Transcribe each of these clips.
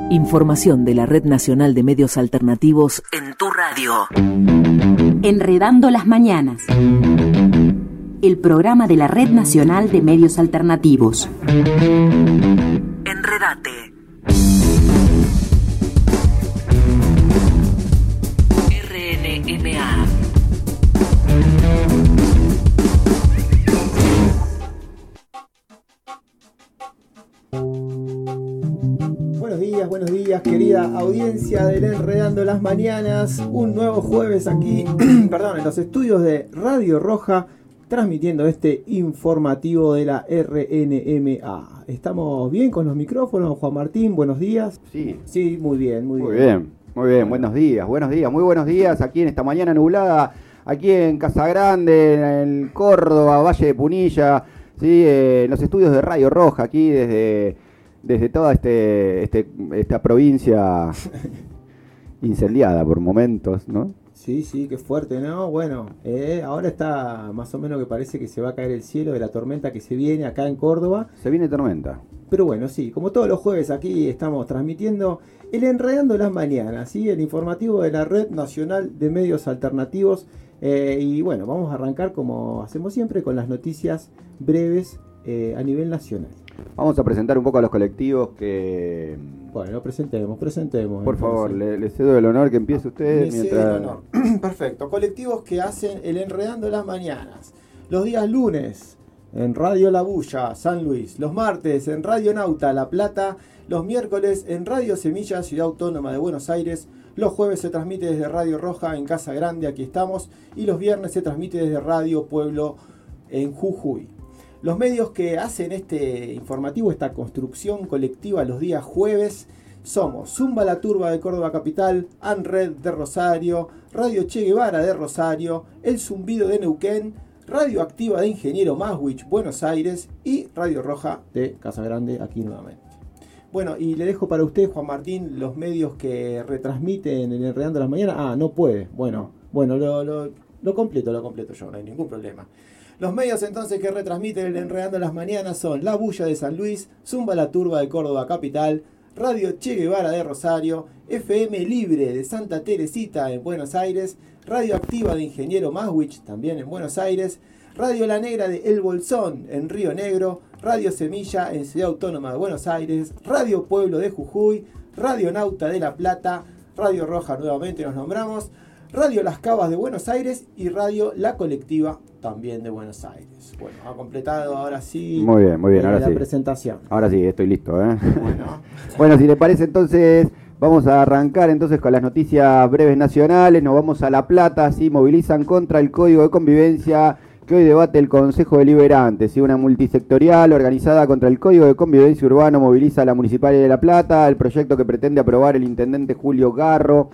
Información de la Red Nacional de Medios Alternativos en tu radio. Enredando las Mañanas. El programa de la Red Nacional de Medios Alternativos. Enredate. RNMA. Buenos días, querida audiencia del Enredando las Mañanas. Un nuevo jueves aquí, en los estudios de Radio Roja, transmitiendo este informativo de la RNMA. ¿Estamos bien con los micrófonos, Juan Martín? Buenos días. Sí, muy bien. Muy bien. Buenos días, muy buenos días aquí en esta mañana nublada, aquí en Casa Grande, en Córdoba, Valle de Punilla, ¿sí? En los estudios de Radio Roja, aquí desde toda esta provincia incendiada por momentos, ¿no? Sí, qué fuerte, ¿no? Bueno, ahora está más o menos que parece que se va a caer el cielo de la tormenta que se viene acá en Córdoba. Se viene tormenta. Pero bueno, sí, como todos los jueves aquí estamos transmitiendo el Enredando las Mañanas, ¿sí? El informativo de la Red Nacional de Medios Alternativos. Y bueno, vamos a arrancar como hacemos siempre con las noticias breves a nivel nacional. Vamos a presentar un poco a los colectivos que... Bueno, presentemos. Por favor, le cedo el honor que empiece usted. Cedo el honor. Perfecto. Colectivos que hacen el Enredando las Mañanas. Los días lunes en Radio La Bulla, San Luis. Los martes en Radio Nauta, La Plata. Los miércoles en Radio Semilla, Ciudad Autónoma de Buenos Aires. Los jueves se transmite desde Radio Roja en Casa Grande, aquí estamos. Y los viernes se transmite desde Radio Pueblo en Jujuy. Los medios que hacen este informativo, esta construcción colectiva los días jueves, somos Zumba la Turba de Córdoba Capital, ANRED de Rosario, Radio Che Guevara de Rosario, El Zumbido de Neuquén, Radio Activa de Ingeniero Maswich, Buenos Aires y Radio Roja de Casa Grande, aquí nuevamente. Bueno, y le dejo para usted, Juan Martín, los medios que retransmiten en Enredando las Mañanas. No puede. Bueno, lo completo yo, no hay ningún problema. Los medios entonces que retransmiten el Enredando las Mañanas son La Bulla de San Luis, Zumba la Turba de Córdoba Capital, Radio Che Guevara de Rosario, FM Libre de Santa Teresita en Buenos Aires, Radio Activa de Ingeniero Maswich también en Buenos Aires, Radio La Negra de El Bolsón en Río Negro, Radio Semilla en Ciudad Autónoma de Buenos Aires, Radio Pueblo de Jujuy, Radio Nauta de La Plata, Radio Roja nuevamente nos nombramos, Radio Las Cavas de Buenos Aires y Radio La Colectiva también de Buenos Aires. Bueno, ha completado ahora sí. Muy bien, ahora la sí. Presentación. Ahora sí, estoy listo, Bueno, si le parece entonces, vamos a arrancar entonces con las noticias breves nacionales. Nos vamos a La Plata, ¿sí? Movilizan contra el Código de Convivencia que hoy debate el Consejo Deliberante, ¿sí? Una multisectorial organizada contra el Código de Convivencia Urbano moviliza a la Municipalidad de La Plata. El proyecto que pretende aprobar el intendente Julio Garro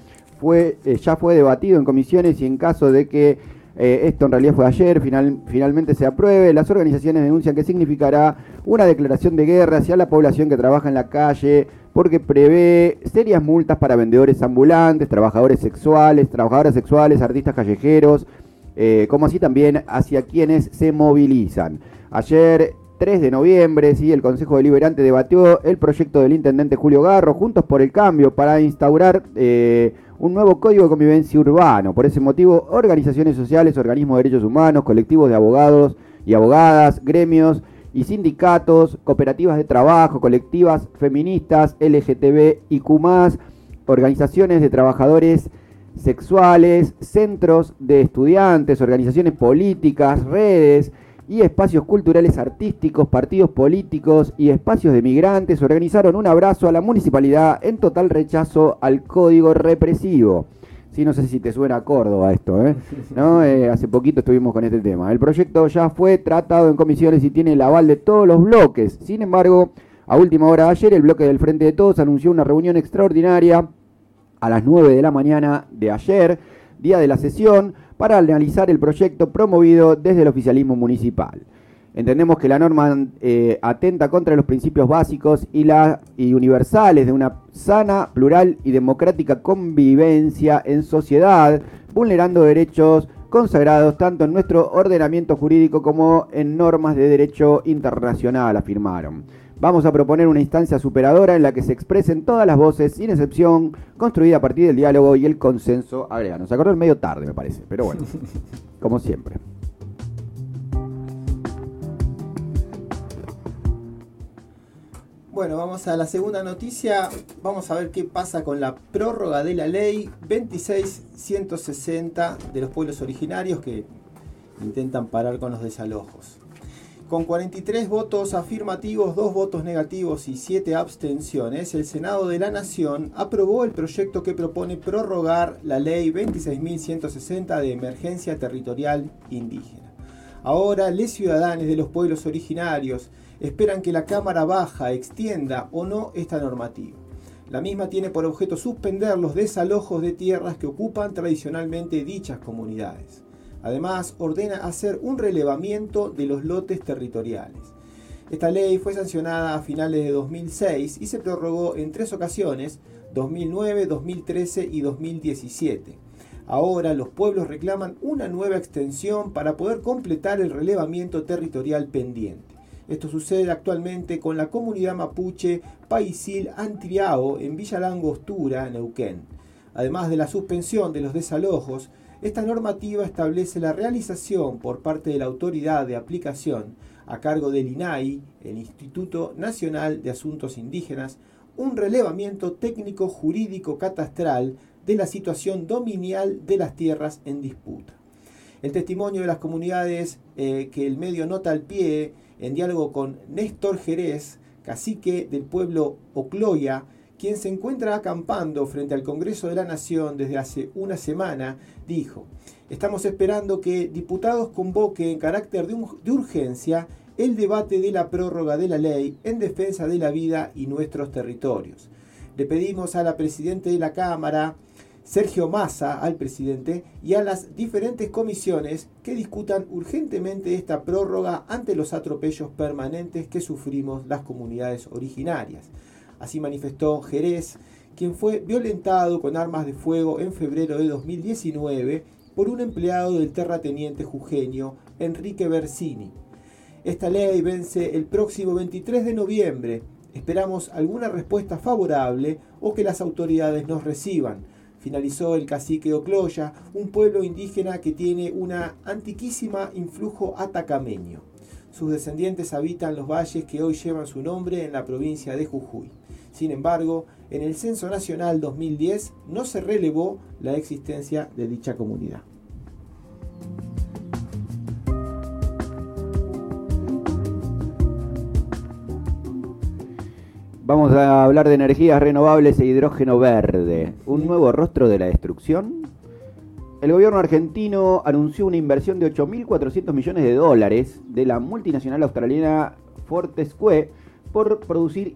ya fue debatido en comisiones y en caso de que esto en realidad fue ayer, finalmente se apruebe, las organizaciones denuncian que significará una declaración de guerra hacia la población que trabaja en la calle porque prevé serias multas para vendedores ambulantes, trabajadoras sexuales, artistas callejeros, como así también hacia quienes se movilizan. Ayer, 3 de noviembre, ¿sí? El Consejo Deliberante debatió el proyecto del intendente Julio Garro, Juntos por el Cambio, para instaurar un nuevo Código de Convivencia Urbano. Por ese motivo, organizaciones sociales, organismos de derechos humanos, colectivos de abogados y abogadas, gremios y sindicatos, cooperativas de trabajo, colectivas feministas, LGTBIQ+, organizaciones de trabajadores sexuales, centros de estudiantes, organizaciones políticas, redes y espacios culturales artísticos, partidos políticos y espacios de migrantes organizaron un abrazo a la municipalidad en total rechazo al código represivo. Sí, no sé si te suena a Córdoba esto, ¿no? Hace poquito estuvimos con este tema. El proyecto ya fue tratado en comisiones y tiene el aval de todos los bloques. Sin embargo, a última hora de ayer, el bloque del Frente de Todos anunció una reunión extraordinaria a las 9 de la mañana de ayer, día de la sesión, para analizar el proyecto promovido desde el oficialismo municipal. Entendemos que la norma atenta contra los principios básicos y universales de una sana, plural y democrática convivencia en sociedad, vulnerando derechos consagrados tanto en nuestro ordenamiento jurídico como en normas de derecho internacional, afirmaron. Vamos a proponer una instancia superadora en la que se expresen todas las voces, sin excepción, construida a partir del diálogo y el consenso. A ver, nos acordó el medio tarde, me parece, pero bueno, como siempre. Bueno, vamos a la segunda noticia. Vamos a ver qué pasa con la prórroga de la ley 26.160 de los pueblos originarios que intentan parar con los desalojos. Con 43 votos afirmativos, 2 votos negativos y 7 abstenciones, el Senado de la Nación aprobó el proyecto que propone prorrogar la ley 26.160 de emergencia territorial indígena. Ahora, los ciudadanos de los pueblos originarios esperan que la Cámara Baja extienda o no esta normativa. La misma tiene por objeto suspender los desalojos de tierras que ocupan tradicionalmente dichas comunidades. Además, ordena hacer un relevamiento de los lotes territoriales. Esta ley fue sancionada a finales de 2006 y se prorrogó en 3 ocasiones, 2009, 2013 y 2017. Ahora los pueblos reclaman una nueva extensión para poder completar el relevamiento territorial pendiente. Esto sucede actualmente con la comunidad mapuche Paisil Antriao en Villa La Angostura, Neuquén. Además de la suspensión de los desalojos, esta normativa establece la realización por parte de la autoridad de aplicación a cargo del INAI, el Instituto Nacional de Asuntos Indígenas, un relevamiento técnico jurídico catastral de la situación dominial de las tierras en disputa. El testimonio de las comunidades que el medio nota al pie, en diálogo con Néstor Jerez, cacique del pueblo Ocloya, quien se encuentra acampando frente al Congreso de la Nación desde hace una semana, dijo: estamos esperando que diputados convoquen en carácter de urgencia el debate de la prórroga de la ley en defensa de la vida y nuestros territorios. Le pedimos a la Presidenta de la Cámara, Sergio Massa, al Presidente, y a las diferentes comisiones que discutan urgentemente esta prórroga ante los atropellos permanentes que sufrimos las comunidades originarias. Así manifestó Jerez, quien fue violentado con armas de fuego en febrero de 2019 por un empleado del terrateniente jujeño Enrique Bersini. Esta ley vence el próximo 23 de noviembre. Esperamos alguna respuesta favorable o que las autoridades nos reciban, finalizó el cacique Ocloya, un pueblo indígena que tiene una antiquísima influjo atacameño. Sus descendientes habitan los valles que hoy llevan su nombre en la provincia de Jujuy. Sin embargo, en el Censo Nacional 2010 no se relevó la existencia de dicha comunidad. Vamos a hablar de energías renovables e hidrógeno verde. ¿Un nuevo rostro de la destrucción? El gobierno argentino anunció una inversión de 8.400 millones de dólares de la multinacional australiana Fortescue para producir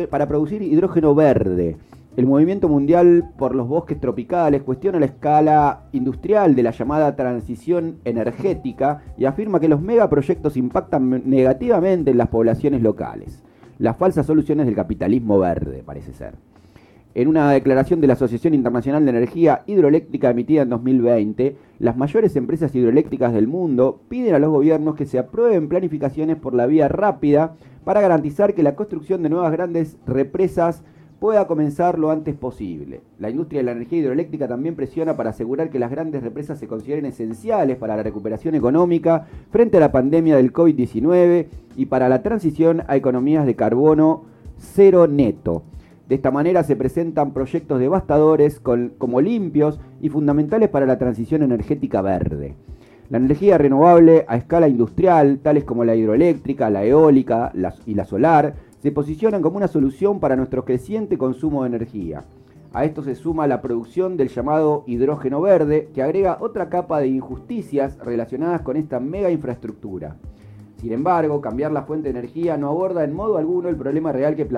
hidrógeno verde. El movimiento mundial por los bosques tropicales cuestiona la escala industrial de la llamada transición energética y afirma que los megaproyectos impactan negativamente en las poblaciones locales. Las falsas soluciones del capitalismo verde, parece ser. En una declaración de la Asociación Internacional de Energía Hidroeléctrica emitida en 2020, las mayores empresas hidroeléctricas del mundo piden a los gobiernos que se aprueben planificaciones por la vía rápida para garantizar que la construcción de nuevas grandes represas pueda comenzar lo antes posible. La industria de la energía hidroeléctrica también presiona para asegurar que las grandes represas se consideren esenciales para la recuperación económica frente a la pandemia del COVID-19 y para la transición a economías de carbono cero neto. De esta manera se presentan proyectos devastadores como limpios y fundamentales para la transición energética verde. La energía renovable a escala industrial, tales como la hidroeléctrica, la eólica y la solar, se posicionan como una solución para nuestro creciente consumo de energía. A esto se suma la producción del llamado hidrógeno verde, que agrega otra capa de injusticias relacionadas con esta mega infraestructura. Sin embargo, cambiar la fuente de energía no aborda en modo alguno el problema real que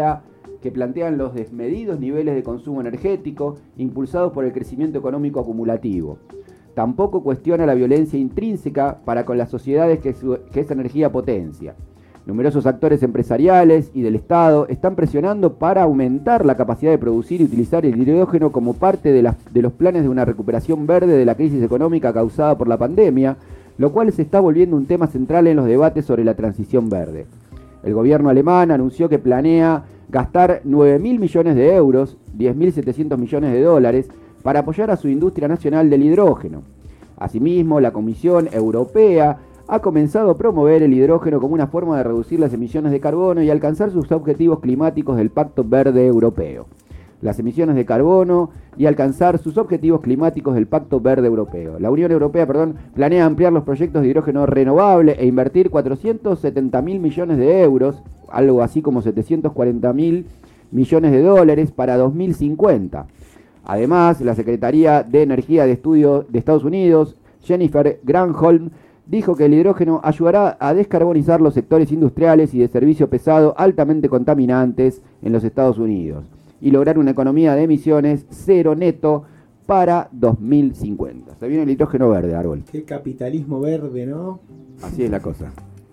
plantean los desmedidos niveles de consumo energético impulsados por el crecimiento económico acumulativo. Tampoco cuestiona la violencia intrínseca para con las sociedades que esa energía potencia. Numerosos actores empresariales y del Estado están presionando para aumentar la capacidad de producir y utilizar el hidrógeno como parte de los planes de una recuperación verde de la crisis económica causada por la pandemia, lo cual se está volviendo un tema central en los debates sobre la transición verde. El gobierno alemán anunció que planea gastar 9.000 millones de euros, 10.700 millones de dólares, para apoyar a su industria nacional del hidrógeno. Asimismo, la Comisión Europea ha comenzado a promover el hidrógeno como una forma de reducir las emisiones de carbono y alcanzar sus objetivos climáticos del Pacto Verde Europeo. Las emisiones de carbono y alcanzar sus objetivos climáticos del Pacto Verde Europeo. La Unión Europea, planea ampliar los proyectos de hidrógeno renovable e invertir 470.000 millones de euros, algo así como 740.000 millones de dólares para 2050. Además, la Secretaría de Energía de Estados Unidos, Jennifer Granholm, dijo que el hidrógeno ayudará a descarbonizar los sectores industriales y de servicio pesado altamente contaminantes en los Estados Unidos y lograr una economía de emisiones cero neto para 2050. Se viene el hidrógeno verde, Árbol. Qué capitalismo verde, ¿no? Así es la cosa.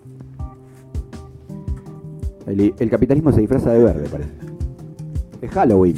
El capitalismo se disfraza de verde, parece. Es Halloween.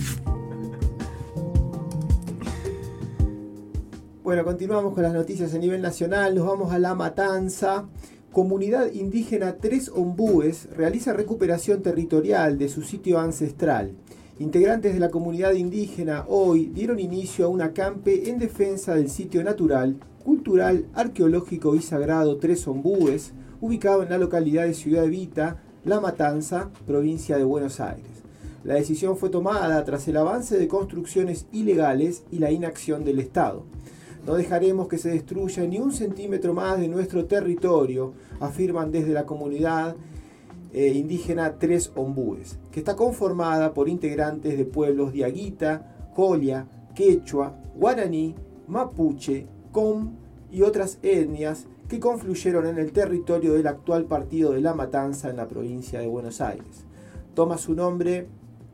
Bueno, continuamos con las noticias a nivel nacional. Nos vamos a La Matanza. Comunidad indígena Tres Ombúes realiza recuperación territorial de su sitio ancestral. Integrantes de la comunidad indígena hoy dieron inicio a un acampe en defensa del sitio natural, cultural, arqueológico y sagrado Tres Ombúes, ubicado en la localidad de Ciudad Evita, La Matanza, provincia de Buenos Aires. La decisión fue tomada tras el avance de construcciones ilegales y la inacción del Estado. No dejaremos que se destruya ni un centímetro más de nuestro territorio, afirman desde la comunidad indígena Tres Ombúes, que está conformada por integrantes de pueblos diaguita, colla, quechua, guaraní, mapuche, com y otras etnias que confluyeron en el territorio del actual partido de La Matanza en la provincia de Buenos Aires. Toma su nombre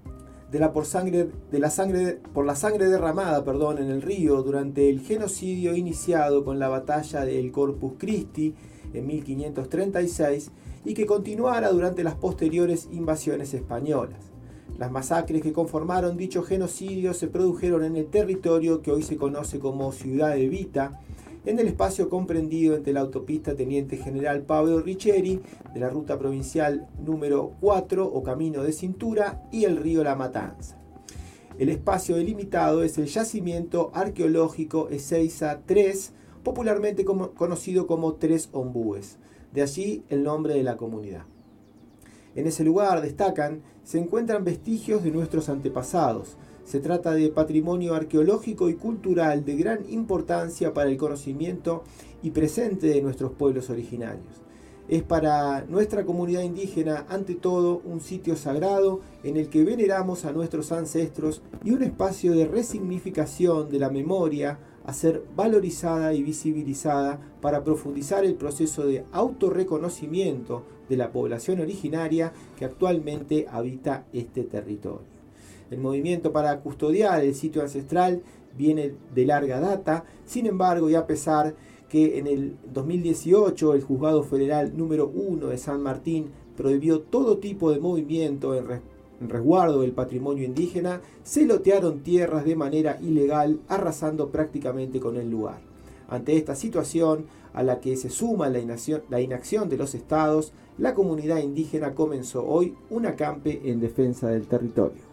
por la sangre derramada, en el río durante el genocidio iniciado con la batalla del Corpus Christi en 1536 y que continuara durante las posteriores invasiones españolas. Las masacres que conformaron dicho genocidio se produjeron en el territorio que hoy se conoce como Ciudad Evita, en el espacio comprendido entre la autopista Teniente General Pablo Richeri de la ruta provincial número 4 o Camino de Cintura y el río La Matanza. El espacio delimitado es el yacimiento arqueológico Ezeiza 3, popularmente conocido como Tres Ombúes, de allí el nombre de la comunidad. En ese lugar, destacan, se encuentran vestigios de nuestros antepasados. Se trata de patrimonio arqueológico y cultural de gran importancia para el conocimiento y presente de nuestros pueblos originarios. Es para nuestra comunidad indígena, ante todo, un sitio sagrado en el que veneramos a nuestros ancestros y un espacio de resignificación de la memoria a ser valorizada y visibilizada para profundizar el proceso de autorreconocimiento de la población originaria que actualmente habita este territorio. El movimiento para custodiar el sitio ancestral viene de larga data, sin embargo, y a pesar que en el 2018 el Juzgado Federal número 1 de San Martín prohibió todo tipo de movimiento en resguardo del patrimonio indígena, se lotearon tierras de manera ilegal, arrasando prácticamente con el lugar. Ante esta situación, a la que se suma la inacción de los estados, la comunidad indígena comenzó hoy un acampe en defensa del territorio.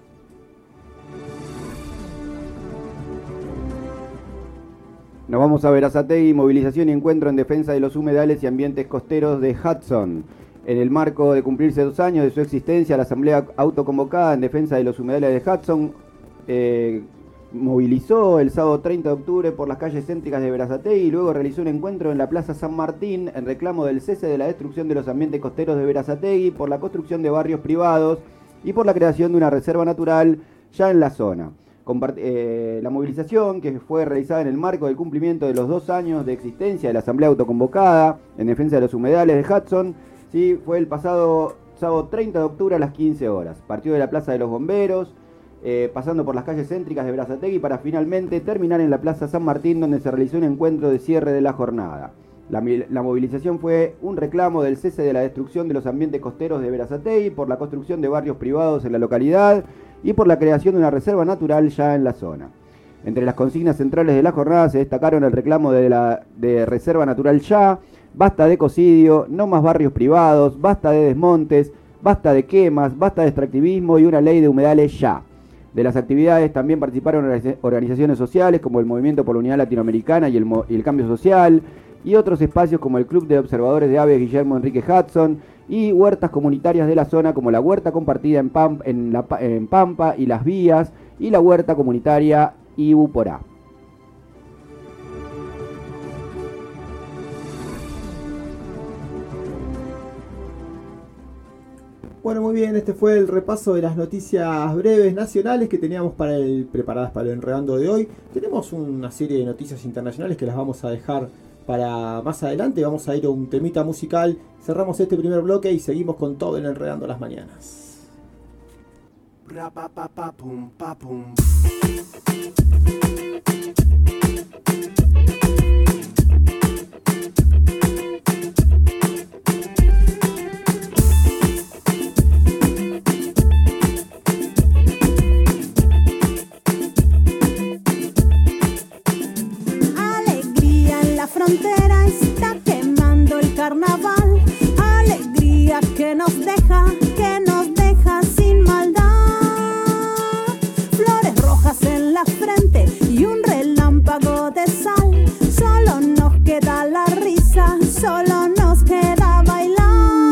Nos vamos a Berazategui, movilización y encuentro en defensa de los humedales y ambientes costeros de Hudson. En el marco de cumplirse 2 años de su existencia, la asamblea autoconvocada en defensa de los humedales de Hudson movilizó el sábado 30 de octubre por las calles céntricas de Berazategui y luego realizó un encuentro en la Plaza San Martín en reclamo del cese de la destrucción de los ambientes costeros de Berazategui, por la construcción de barrios privados y por la creación de una reserva natural ya en la zona. La movilización, que fue realizada en el marco del cumplimiento de los 2 años de existencia de la asamblea autoconvocada en defensa de los humedales de Hudson, sí, fue el pasado sábado 30 de octubre a las 15 horas. Partió de la Plaza de los Bomberos, pasando por las calles céntricas de Berazategui para finalmente terminar en la Plaza San Martín, donde se realizó un encuentro de cierre de la jornada. La movilización fue un reclamo del cese de la destrucción de los ambientes costeros de Berazategui, por la construcción de barrios privados en la localidad y por la creación de una reserva natural ya en la zona. Entre las consignas centrales de la jornada se destacaron el reclamo de reserva natural ya, basta de ecocidio, no más barrios privados, basta de desmontes, basta de quemas, basta de extractivismo y una ley de humedales ya. De las actividades también participaron organizaciones sociales como el Movimiento por la Unidad Latinoamericana y el Cambio Social, y otros espacios como el Club de Observadores de Aves Guillermo Enrique Hudson, y huertas comunitarias de la zona como la Huerta Compartida en Pampa y Las Vías, y la Huerta Comunitaria Ibu Porá. Bueno, muy bien, este fue el repaso de las noticias breves nacionales que teníamos preparadas para el Enredando de hoy. Tenemos una serie de noticias internacionales que las vamos a dejar para más adelante. Vamos a ir a un temita musical, cerramos este primer bloque y seguimos con todo el Enredando las Mañanas. Frontera está quemando el carnaval, alegría que nos deja sin maldad. Flores rojas en la frente y un relámpago de sal, solo nos queda la risa, solo nos queda bailar.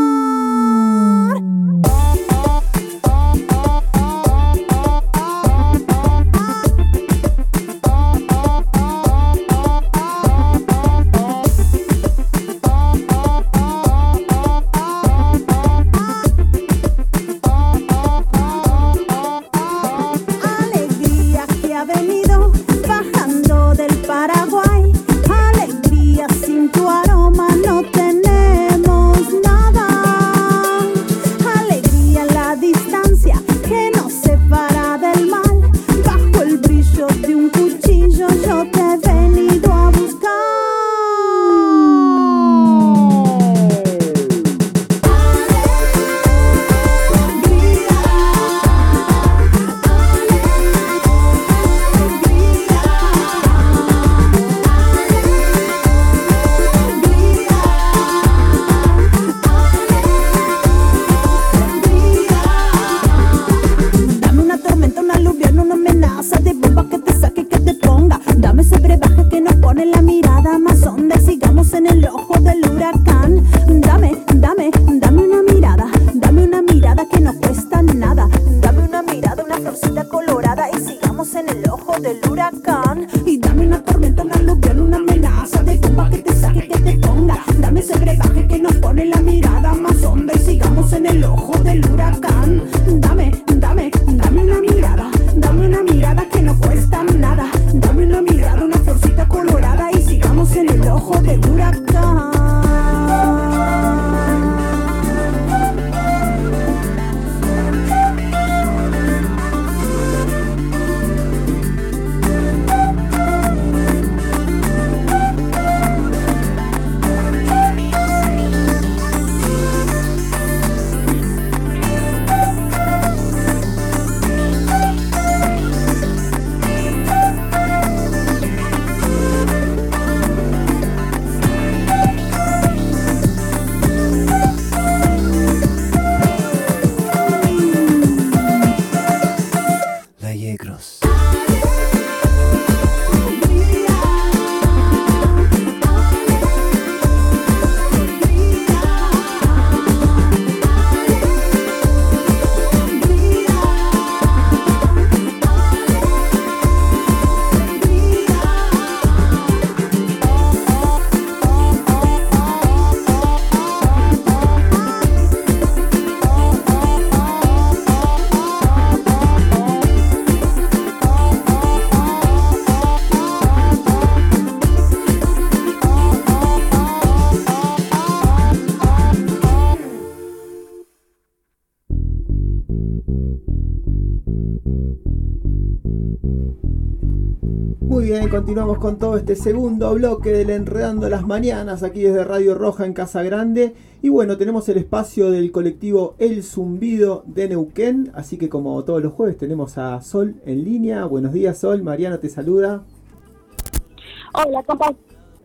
Muy bien, continuamos con todo este segundo bloque del Enredando las Mañanas, aquí desde Radio Roja en Casa Grande. Y bueno, tenemos el espacio del colectivo El Zumbido de Neuquén, así que como todos los jueves tenemos a Sol en línea. Buenos días, Sol. Mariano te saluda. Hola, compas.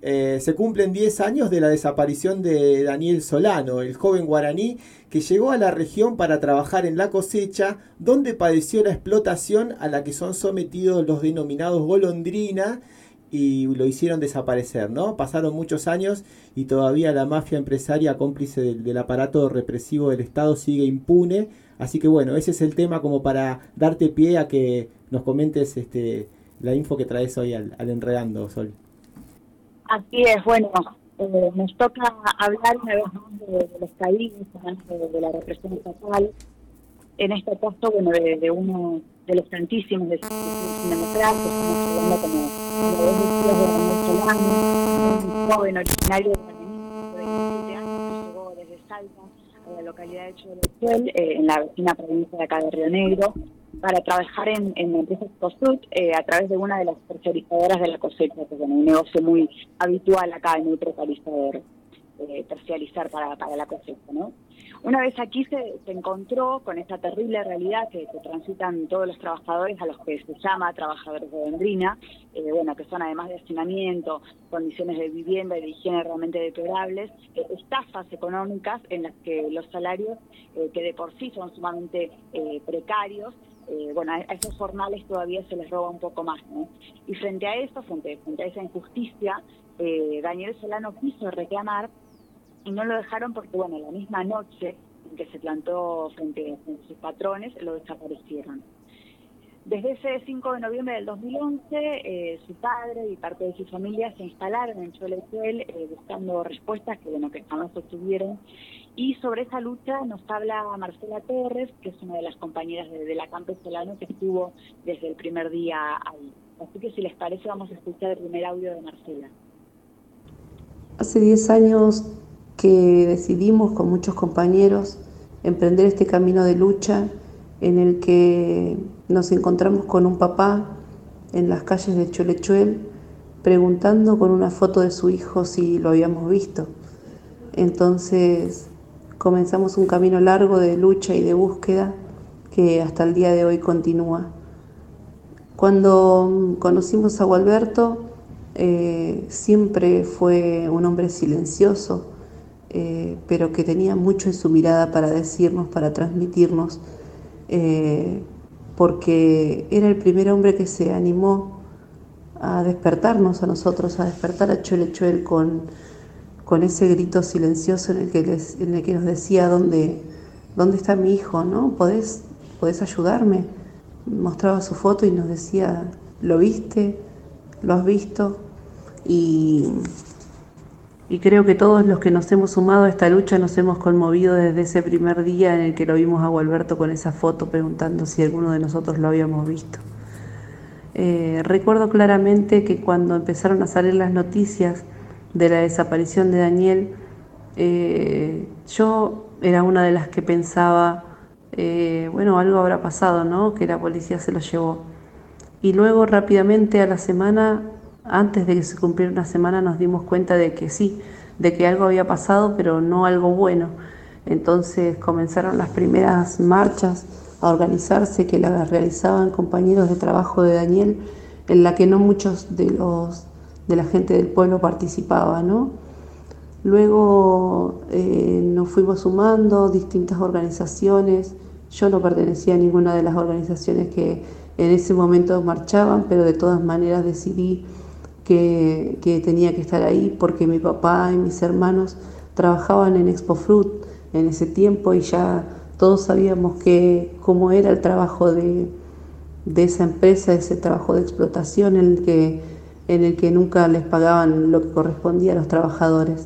se cumplen 10 años de la desaparición de Daniel Solano, el joven guaraní que llegó a la región para trabajar en la cosecha, donde padeció la explotación a la que son sometidos los denominados golondrina y lo hicieron desaparecer, ¿no? Pasaron muchos años y todavía la mafia empresaria cómplice del aparato represivo del Estado sigue impune. Así que bueno, ese es el tema como para darte pie a que nos comentes la info que traes hoy al Enredando, Sol. Así es, bueno, nos toca hablar una vez más de los caídos, de la represión estatal, en este caso, bueno, de uno de los tantísimos de democracia, estamos hablando como de Daniel Solano, un joven originario de Argentina de 17 años que llegó desde Salta a la localidad de Cholechuel, en la vecina provincia de acá de Río Negro, para trabajar en la empresa Cosut a través de una de las terciarizadoras de la cosecha, que es un negocio muy habitual acá, muy precarizador, terciarizar para la cosecha, ¿no? Una vez aquí se encontró con esta terrible realidad que transitan todos los trabajadores, a los que se llama trabajadores de golondrina, bueno, que son además de hacinamiento, condiciones de vivienda y de higiene realmente deplorables, estafas económicas en las que los salarios, que de por sí son sumamente precarios, bueno, a esos jornales todavía se les roba un poco más, ¿no? Y frente a eso, frente a esa injusticia, Daniel Solano quiso reclamar y no lo dejaron porque, bueno, la misma noche en que se plantó frente a sus patrones, lo desaparecieron. Desde ese 5 de noviembre del 2011, su padre y parte de su familia se instalaron en Cholechuel buscando respuestas que, bueno, que jamás obtuvieron. Y sobre esa lucha nos habla Marcela Torres, que es una de las compañeras de la Campo Solano que estuvo desde el primer día ahí. Así que si les parece vamos a escuchar el primer audio de Marcela. Hace 10 años que decidimos con muchos compañeros emprender este camino de lucha en el que nos encontramos con un papá en las calles de Cholechuel preguntando con una foto de su hijo si lo habíamos visto. Entonces comenzamos un camino largo de lucha y de búsqueda que hasta el día de hoy continúa. Cuando conocimos a Gualberto, siempre fue un hombre silencioso, pero que tenía mucho en su mirada para decirnos, para transmitirnos, porque era el primer hombre que se animó a despertarnos a nosotros, a despertar a Cholechuel con ese grito silencioso en el que nos decía ¿dónde está mi hijo? ¿No? ¿Podés ayudarme? Mostraba su foto y nos decía, ¿lo viste? ¿Lo has visto? Y creo que todos los que nos hemos sumado a esta lucha nos hemos conmovido desde ese primer día en el que lo vimos a Gualberto con esa foto preguntando si alguno de nosotros lo habíamos visto. Recuerdo claramente que cuando empezaron a salir las noticias de la desaparición de Daniel, yo era una de las que pensaba, bueno, algo habrá pasado, ¿no? Que la policía se lo llevó. Y luego rápidamente a la semana, antes de que se cumpliera una semana, nos dimos cuenta de que sí, de que algo había pasado, pero no algo bueno. Entonces comenzaron las primeras marchas a organizarse que las realizaban compañeros de trabajo de Daniel, en la que no muchos de la gente del pueblo participaba, ¿no? Luego nos fuimos sumando distintas organizaciones. Yo no pertenecía a ninguna de las organizaciones que en ese momento marchaban, pero de todas maneras decidí que tenía que estar ahí porque mi papá y mis hermanos trabajaban en Expofruit en ese tiempo y ya todos sabíamos cómo era el trabajo de esa empresa, ese trabajo de explotación en el que nunca les pagaban lo que correspondía a los trabajadores.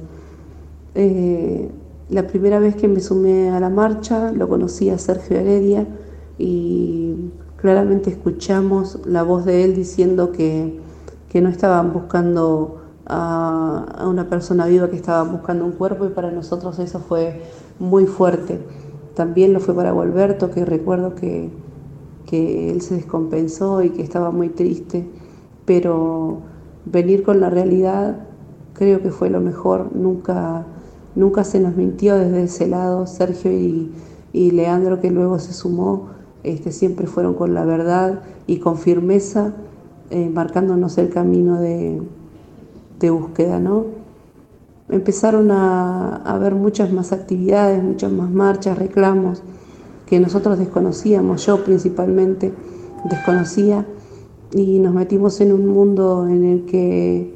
La primera vez que me sumé a la marcha lo conocí a Sergio Heredia y claramente escuchamos la voz de él diciendo que no estaban buscando a una persona viva, que estaban buscando un cuerpo, y para nosotros eso fue muy fuerte. También lo fue para Gualberto, que recuerdo que él se descompensó y que estaba muy triste, pero venir con la realidad creo que fue lo mejor. Nunca se nos mintió desde ese lado. Sergio y Leandro, que luego se sumó, siempre fueron con la verdad y con firmeza, marcándonos el camino de de búsqueda, ¿no? Empezaron a haber muchas más actividades, muchas más marchas, reclamos que nosotros desconocíamos, yo principalmente desconocía, y nos metimos en un mundo en el que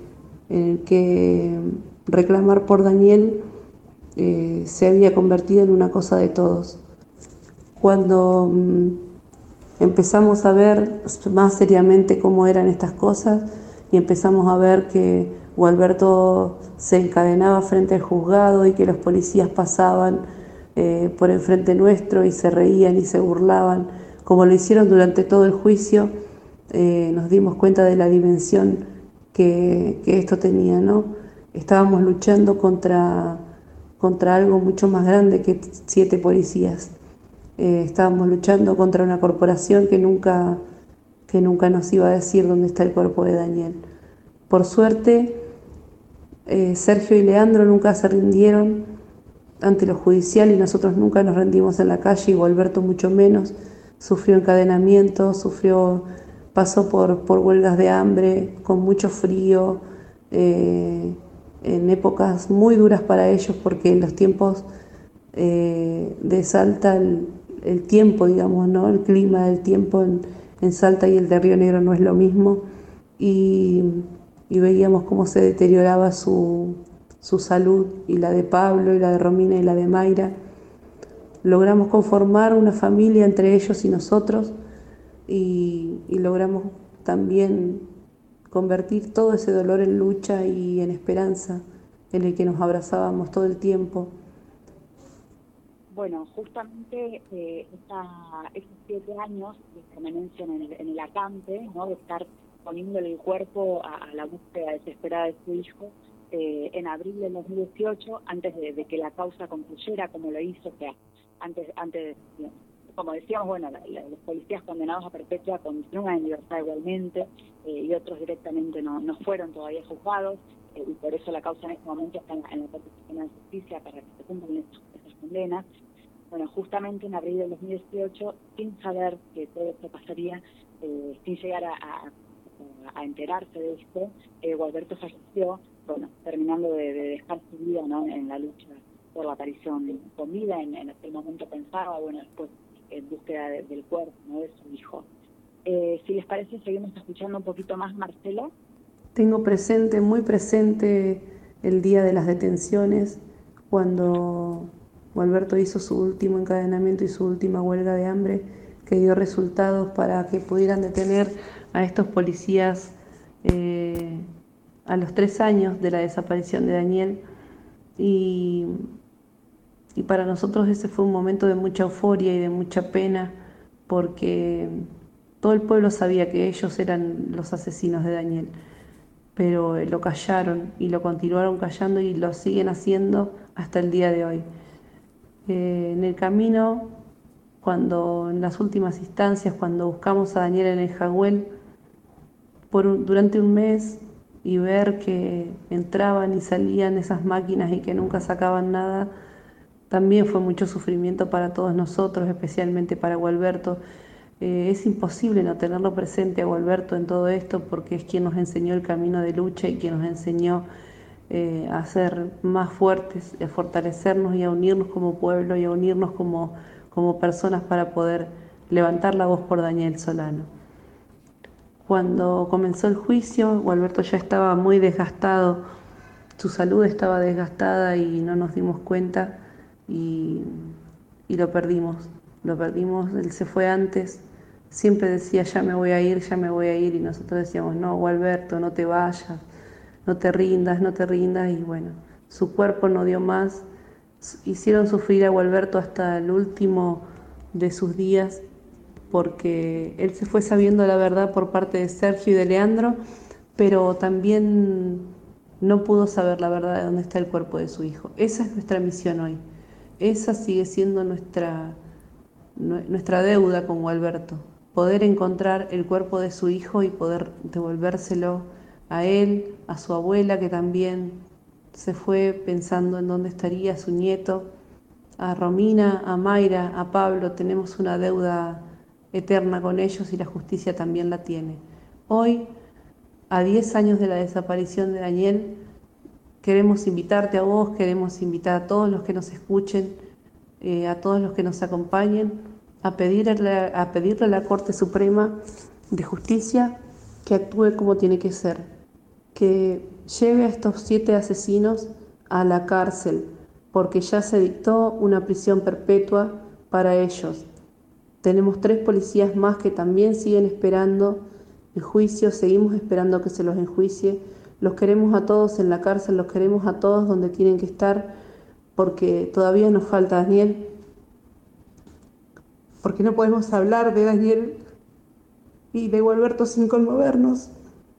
reclamar por Daniel se había convertido en una cosa de todos. Cuando empezamos a ver más seriamente cómo eran estas cosas y empezamos a ver que Gualberto se encadenaba frente al juzgado y que los policías pasaban por enfrente nuestro y se reían y se burlaban, como lo hicieron durante todo el juicio, nos dimos cuenta de la dimensión que esto tenía, ¿no? Estábamos luchando contra algo mucho más grande que 7 policías. Estábamos luchando contra una corporación que nunca nos iba a decir dónde está el cuerpo de Daniel. Por suerte, Sergio y Leandro nunca se rindieron ante lo judicial y nosotros nunca nos rendimos en la calle, y Gualberto mucho menos. Sufrió encadenamiento, pasó por huelgas de hambre, con mucho frío, en épocas muy duras para ellos, porque en los tiempos de Salta, el tiempo, digamos, ¿no? El clima del tiempo en Salta y el de Río Negro no es lo mismo, y veíamos cómo se deterioraba su salud, y la de Pablo, y la de Romina, y la de Mayra. Logramos conformar una familia entre ellos y nosotros, y logramos también convertir todo ese dolor en lucha y en esperanza, en el que nos abrazábamos todo el tiempo. Bueno, justamente esos 7 años de permanencia en el acampe, ¿no? De estar poniéndole el cuerpo a la búsqueda desesperada de su hijo, en abril del 2018, antes de que la causa concluyera como lo hizo, que antes como decíamos, bueno, los policías condenados a perpetua continúan en libertad igualmente, y otros directamente no fueron todavía juzgados, y por eso la causa en este momento está en la Corte Suprema de Justicia para que se cumplan esas condenas. Bueno, justamente en abril del 2018, sin saber que todo esto pasaría, sin llegar a enterarse de esto, Gualberto falleció, bueno, terminando de dejar su vida, ¿no? En la lucha por la aparición con vida. En aquel momento pensaba, bueno, después en búsqueda del cuerpo, ¿no? De su hijo. Si les parece, seguimos escuchando un poquito más, Marcelo. Tengo presente, muy presente, el día de las detenciones, cuando Gualberto hizo su último encadenamiento y su última huelga de hambre, que dio resultados para que pudieran detener a estos policías a los 3 años de la desaparición de Daniel. Y para nosotros ese fue un momento de mucha euforia y de mucha pena, porque todo el pueblo sabía que ellos eran los asesinos de Daniel, pero lo callaron y lo continuaron callando y lo siguen haciendo hasta el día de hoy. En el camino, en las últimas instancias, cuando buscamos a Daniel en el Jagüel, durante un mes, y ver que entraban y salían esas máquinas y que nunca sacaban nada, también fue mucho sufrimiento para todos nosotros, especialmente para Gualberto. Es imposible no tenerlo presente a Gualberto en todo esto, porque es quien nos enseñó el camino de lucha y quien nos enseñó a ser más fuertes, a fortalecernos y a unirnos como pueblo y a unirnos como personas para poder levantar la voz por Daniel Solano. Cuando comenzó el juicio, Gualberto ya estaba muy desgastado, su salud estaba desgastada y no nos dimos cuenta, y lo perdimos, él se fue antes, siempre decía ya me voy a ir, y nosotros decíamos no, Gualberto, no te vayas, no te rindas, y bueno, su cuerpo no dio más, hicieron sufrir a Gualberto hasta el último de sus días, porque él se fue sabiendo la verdad por parte de Sergio y de Leandro, pero también no pudo saber la verdad de dónde está el cuerpo de su hijo. Esa es nuestra misión hoy, esa sigue siendo nuestra deuda con Gualberto, poder encontrar el cuerpo de su hijo y poder devolvérselo a él, a su abuela, que también se fue pensando en dónde estaría su nieto, a Romina, a Mayra, a Pablo. Tenemos una deuda eterna con ellos y la justicia también la tiene. Hoy a 10 años de la desaparición de Daniel, queremos invitarte a vos, queremos invitar a todos los que nos escuchen, a todos los que nos acompañen, a pedirle a la Corte Suprema de Justicia que actúe como tiene que ser, que lleve a estos 7 asesinos a la cárcel, porque ya se dictó una prisión perpetua para ellos. Tenemos 3 policías más que también siguen esperando el juicio, seguimos esperando que se los enjuicie. Los queremos a todos en la cárcel, los queremos a todos donde tienen que estar, porque todavía nos falta Daniel, porque no podemos hablar de Daniel y de Gualberto sin conmovernos,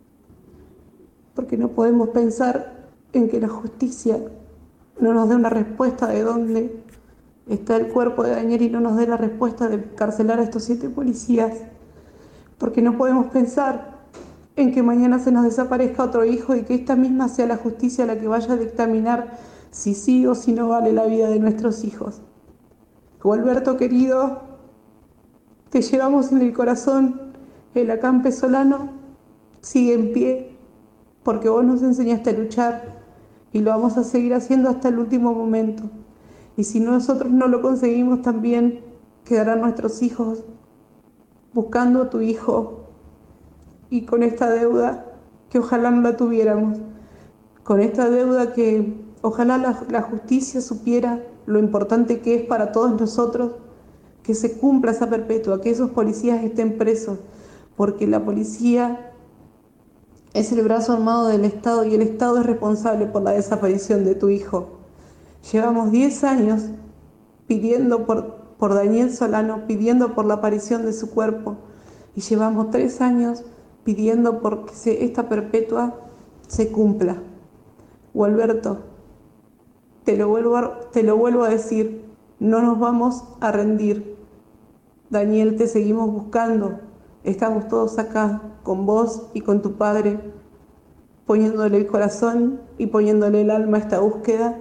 porque no podemos pensar en que la justicia no nos dé una respuesta de dónde está el cuerpo de Daniel y no nos dé la respuesta de encarcelar a estos 7 policías, porque no podemos pensar en que mañana se nos desaparezca otro hijo y que esta misma sea la justicia la que vaya a dictaminar si sí o si no vale la vida de nuestros hijos. Gualberto querido, te llevamos en el corazón. El acampe Solano sigue en pie porque vos nos enseñaste a luchar y lo vamos a seguir haciendo hasta el último momento. Y si nosotros no lo conseguimos, también quedarán nuestros hijos buscando a tu hijo y con esta deuda que ojalá no la tuviéramos, con esta deuda que ojalá la justicia supiera lo importante que es para todos nosotros que se cumpla esa perpetua, que esos policías estén presos, porque la policía es el brazo armado del Estado y el Estado es responsable por la desaparición de tu hijo. Llevamos 10 años pidiendo por Daniel Solano, pidiendo por la aparición de su cuerpo, y llevamos 3 años pidiendo por que esta perpetua se cumpla. Gualberto, te lo vuelvo a decir, no nos vamos a rendir. Daniel, te seguimos buscando. Estamos todos acá con vos y con tu padre, poniéndole el corazón y poniéndole el alma a esta búsqueda.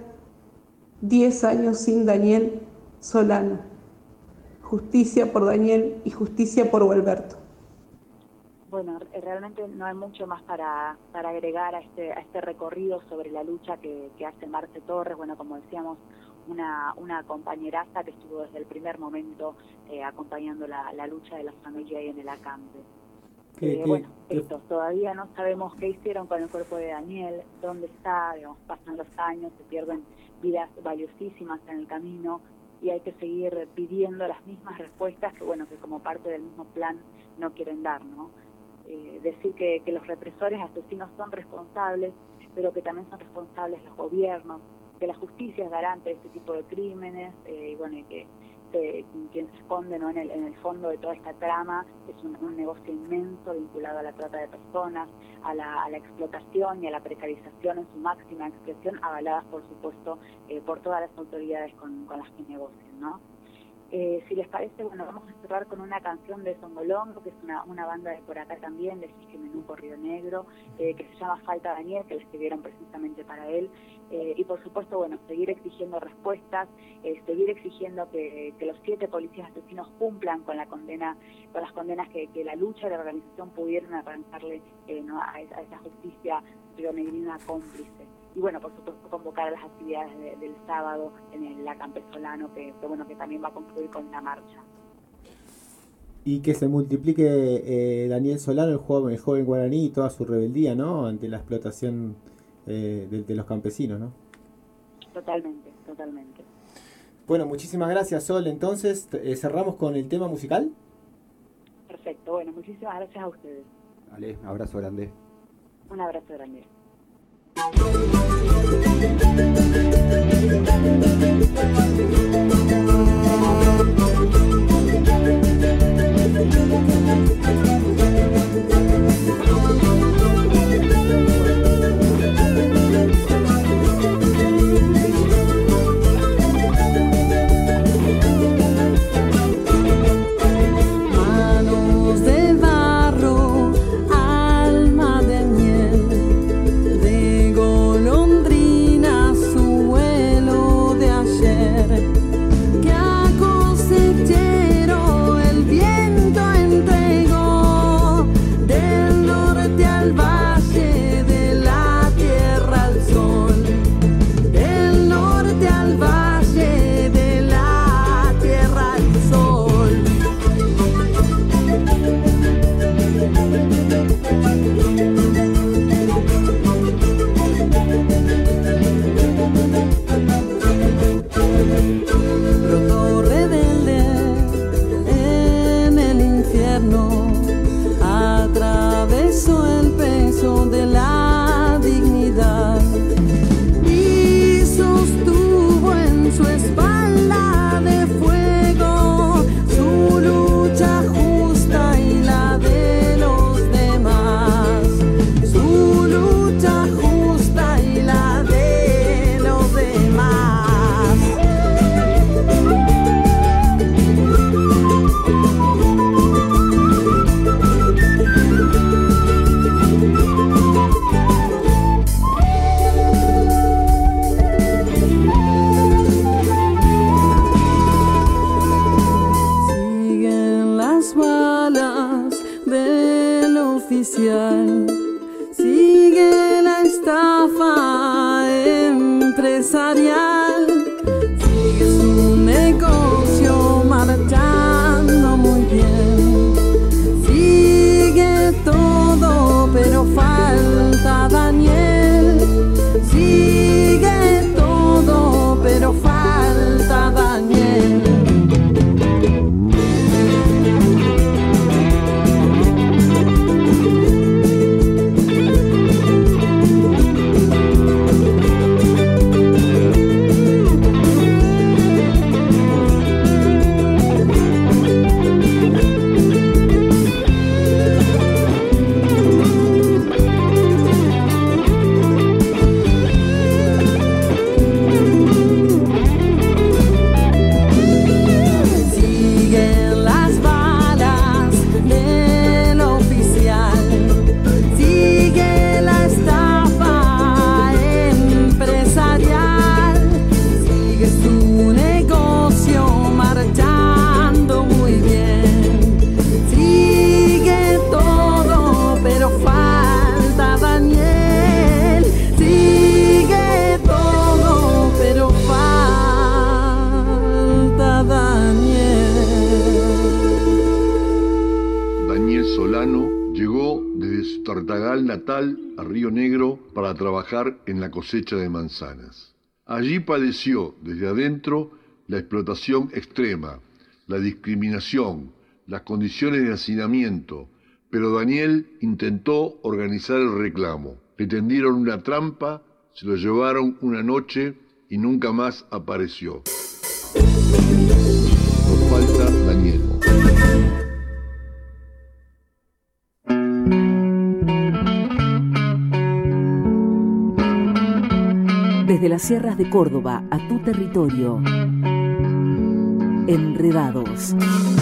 10 años sin Daniel Solano. Justicia por Daniel y justicia por Gualberto. Bueno, realmente no hay mucho más para agregar a este recorrido sobre la lucha que hace Marce Torres. Bueno, como decíamos, una compañeraza que estuvo desde el primer momento acompañando la lucha de la familia ahí en el acampe. Todavía no sabemos qué hicieron con el cuerpo de Daniel, dónde está, digamos, pasan los años, se pierden vidas valiosísimas en el camino y hay que seguir pidiendo las mismas respuestas que como parte del mismo plan no quieren dar, ¿no? Decir que los represores asesinos son responsables, pero que también son responsables los gobiernos, que la justicia es garante de este tipo de crímenes, y que quien se esconde, ¿no?, en el fondo de toda esta trama es un negocio inmenso vinculado a la trata de personas, a la explotación y a la precarización en su máxima expresión, avaladas por supuesto por todas las autoridades con las que negocian, ¿no? Si les parece, vamos a cerrar con una canción de Songolongo, que es una banda de por acá también, de Cisque Menuco, Río Negro, que se llama Falta Daniel, que la escribieron precisamente para él. Y por supuesto, seguir exigiendo respuestas, seguir exigiendo que los 7 policías asesinos cumplan con las condenas que la lucha de la organización pudieron arrancarle a esa justicia rionegrina cómplice. Y por supuesto convocar a las actividades del sábado en el acampe Solano, que también va a concluir con una marcha. Y que se multiplique Daniel Solano, el joven guaraní, y toda su rebeldía, ¿no?, ante la explotación de los campesinos, ¿no? Totalmente. Bueno, muchísimas gracias, Sol. Entonces, cerramos con el tema musical. Perfecto, muchísimas gracias a ustedes. Vale, un abrazo grande. Un abrazo grande. Manos de barro, alma de miel, de golondrina su vuelo de ayer. Brotó rebelde en el infierno, atravesó el peso de la dignidad y sostuvo en su espalda de fuego su lucha justa y la de los demás, su lucha justa y la de los demás. Siguen las balas del oficial, sigue la estafa empresarial, sigue su negocio marchando muy bien, sigue todo pero falta Daniel, sigue todo pero falta Daniel. Siguen las balas del oficial, sigue la estafa empresarial, sigue su negocio marchando muy bien, sigue todo pero falta Daniel, sigue todo pero falta Daniel. Daniel Solano llegó desde su Tartagal natal a Río Negro para trabajar en la cosecha de manzanas. Allí padeció desde adentro la explotación extrema, la discriminación, las condiciones de hacinamiento, pero Daniel intentó organizar el reclamo. Le tendieron una trampa, se lo llevaron una noche y nunca más apareció. Nos falta Daniel. Desde las sierras de Córdoba a tu territorio. Enredados.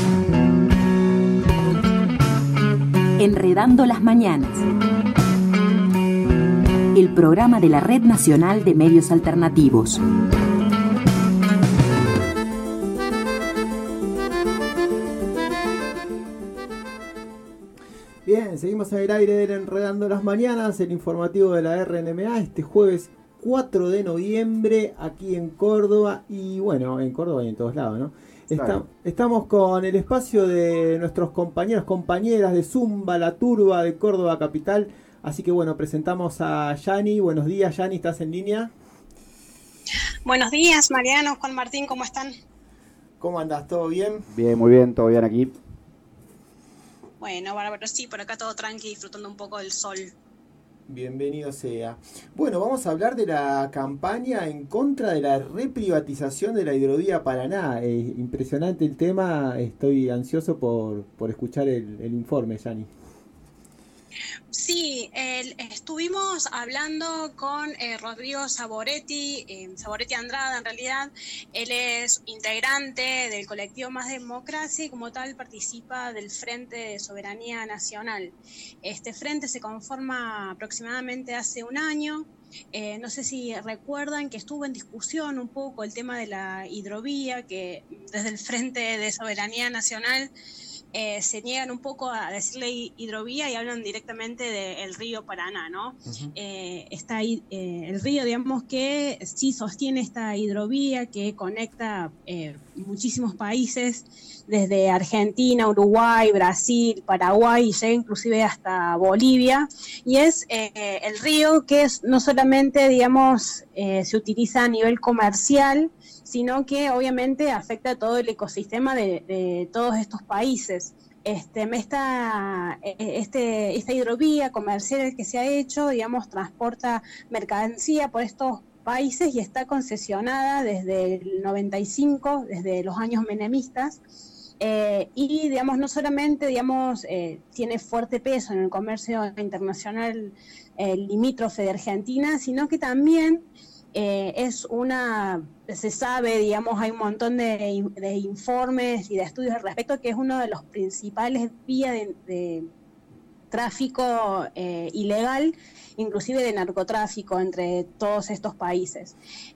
Enredando las mañanas. El programa de la Red Nacional de Medios Alternativos. Bien, seguimos en el aire del Enredando las Mañanas, el informativo de la RNMA, este jueves 4 de noviembre aquí en Córdoba, y bueno, en Córdoba y en todos lados, ¿no? Estamos con el espacio de nuestros compañeras de Zumba, la Turba de Córdoba Capital, así que bueno, presentamos a Yani. Buenos días, Yani, ¿estás en línea? Buenos días, Mariano, Juan Martín, ¿cómo están? ¿Cómo andás? ¿Todo bien? Bien, muy bien, todo bien aquí. Bueno, bárbaro, sí, por acá todo tranqui, disfrutando un poco del sol. Bienvenido sea. Bueno, vamos a hablar de la campaña en contra de la reprivatización de la hidrovía Paraná. Impresionante el tema, estoy ansioso por escuchar el informe, Yani. Sí, estuvimos hablando con Rodrigo Saboretti, Saboretti Andrada en realidad. Él es integrante del colectivo Más Democracia y como tal participa del Frente de Soberanía Nacional. Este frente se conforma aproximadamente hace un año. No sé si recuerdan que estuvo en discusión un poco el tema de la hidrovía, que desde el Frente de Soberanía Nacional se niegan un poco a decirle hidrovía y hablan directamente del río Paraná, ¿no? Uh-huh. Está ahí, el río, digamos, que sí sostiene esta hidrovía que conecta muchísimos países, desde Argentina, Uruguay, Brasil, Paraguay, y llega inclusive hasta Bolivia, y es el río que no solamente, digamos, se utiliza a nivel comercial, sino que obviamente afecta a todo el ecosistema de todos estos países. Esta hidrovía comercial que se ha hecho, digamos, transporta mercancía por estos países y está concesionada desde el 95, desde los años menemistas, y, digamos, no solamente, digamos, tiene fuerte peso en el comercio internacional limítrofe de Argentina, sino que también se sabe, digamos, hay un montón de informes y de estudios al respecto, que es uno de los principales vías de tráfico ilegal, inclusive de narcotráfico entre todos estos países.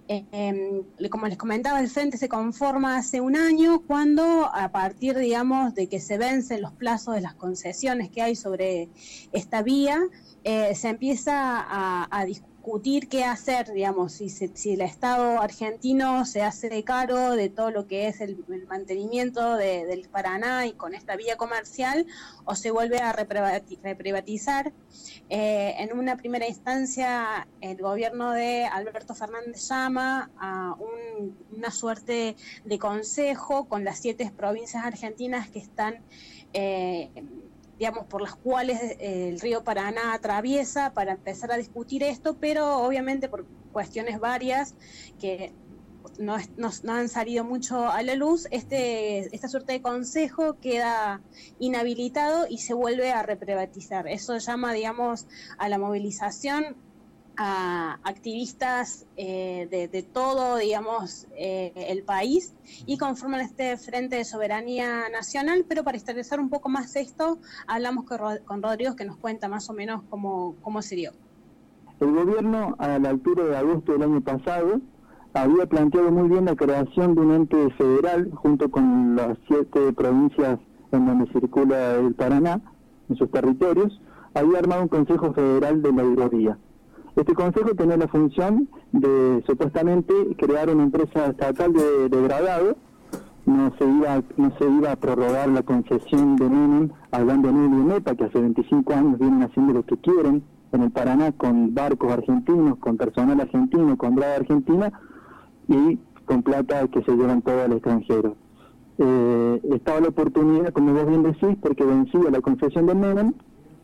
Como les comentaba, el Frente se conforma hace un año, cuando a partir, digamos, de que se vencen los plazos de las concesiones que hay sobre esta vía, se empieza a discutir qué hacer, digamos, si el Estado argentino se hace cargo de todo lo que es el mantenimiento del Paraná y con esta vía comercial, o se vuelve a reprivatizar. En una primera instancia, el gobierno de Alberto Fernández llama a una suerte de consejo con las 7 provincias argentinas que están digamos, por las cuales el río Paraná atraviesa, para empezar a discutir esto, pero obviamente por cuestiones varias que no han salido mucho a la luz, esta suerte de consejo queda inhabilitado y se vuelve a reprivatizar. Eso llama, digamos, a la movilización a activistas de todo, digamos, el país, y conforman este Frente de Soberanía Nacional. Pero para establecer un poco más esto, hablamos con Rodrigo, que nos cuenta más o menos cómo se dio. El gobierno, a la altura de agosto del año pasado, había planteado muy bien la creación de un ente federal junto con las 7 provincias en donde circula el Paraná, en sus territorios. Había armado un Consejo Federal de la Hidrovía. Este consejo tenía la función de, supuestamente, crear una empresa estatal de degradado. No se iba a prorrogar la concesión de Menem, hablando de Menem y MEPA, que hace 25 años vienen haciendo lo que quieren en el Paraná, con barcos argentinos, con personal argentino, con draga argentina, y con plata que se llevan todo al extranjero. Estaba la oportunidad, como vos bien decís, porque vencía la concesión de Menem,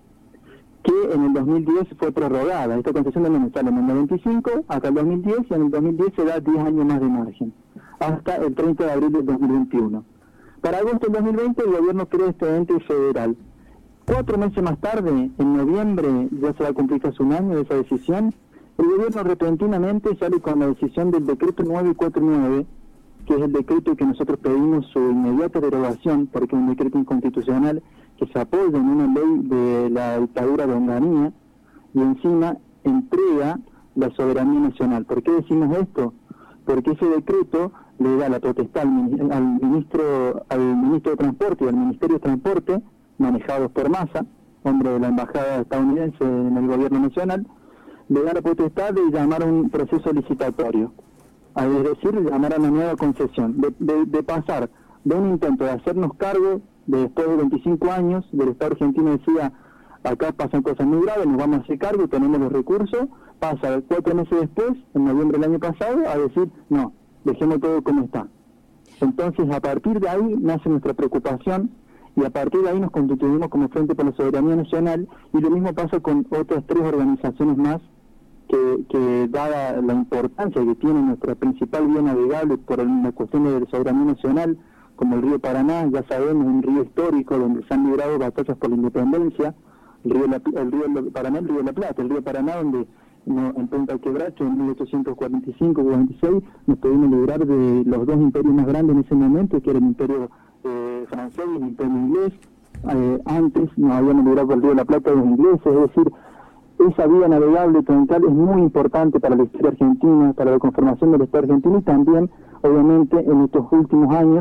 que en el 2010 fue prorrogada. Esta concesión de Menem sale en el 95 hasta el 2010, y en el 2010 se da 10 años más de margen, hasta el 30 de abril del 2021. Para agosto del 2020 el gobierno creó este ente federal. 4 meses más tarde, en noviembre, ya se va a cumplir casi un año de esa decisión, el gobierno repentinamente sale con la decisión del decreto 949, que es el decreto que nosotros pedimos su inmediata derogación, porque es un decreto inconstitucional que se apoya en una ley de la dictadura de Onganía, y encima entrega la soberanía nacional. ¿Por qué decimos esto? Porque ese decreto le da la potestad al ministro de Transporte y al Ministerio de Transporte, manejados por Massa, hombre de la embajada estadounidense en el gobierno nacional, le da la potestad de llamar a un proceso licitatorio, es decir, llamar a una nueva concesión, de pasar de un intento de hacernos cargo de después de 25 años, del Estado argentino decía, acá pasan cosas muy graves, nos vamos a hacer cargo, tenemos los recursos, pasa 4 meses después, en noviembre del año pasado, a decir, no, dejemos todo como está. Entonces, a partir de ahí nace nuestra preocupación, y a partir de ahí nos constituimos como Frente por la Soberanía Nacional, y lo mismo pasa con otras 3 organizaciones más, que dada la importancia que tiene nuestra principal vía navegable por una cuestión de soberanía nacional, como el río Paraná, ya sabemos, un río histórico donde se han librado batallas por la independencia, el río Paraná, el río de la Plata, el río Paraná donde en Punta Quebracho en 1845-46 nos pudimos librar de los 2 imperios más grandes en ese momento, que era el imperio francés y el imperio inglés. Antes nos habíamos librado del río de la Plata de los ingleses, es decir, esa vía navegable troncal es muy importante para la historia argentina, para la conformación del Estado argentino, y también, obviamente, en estos últimos años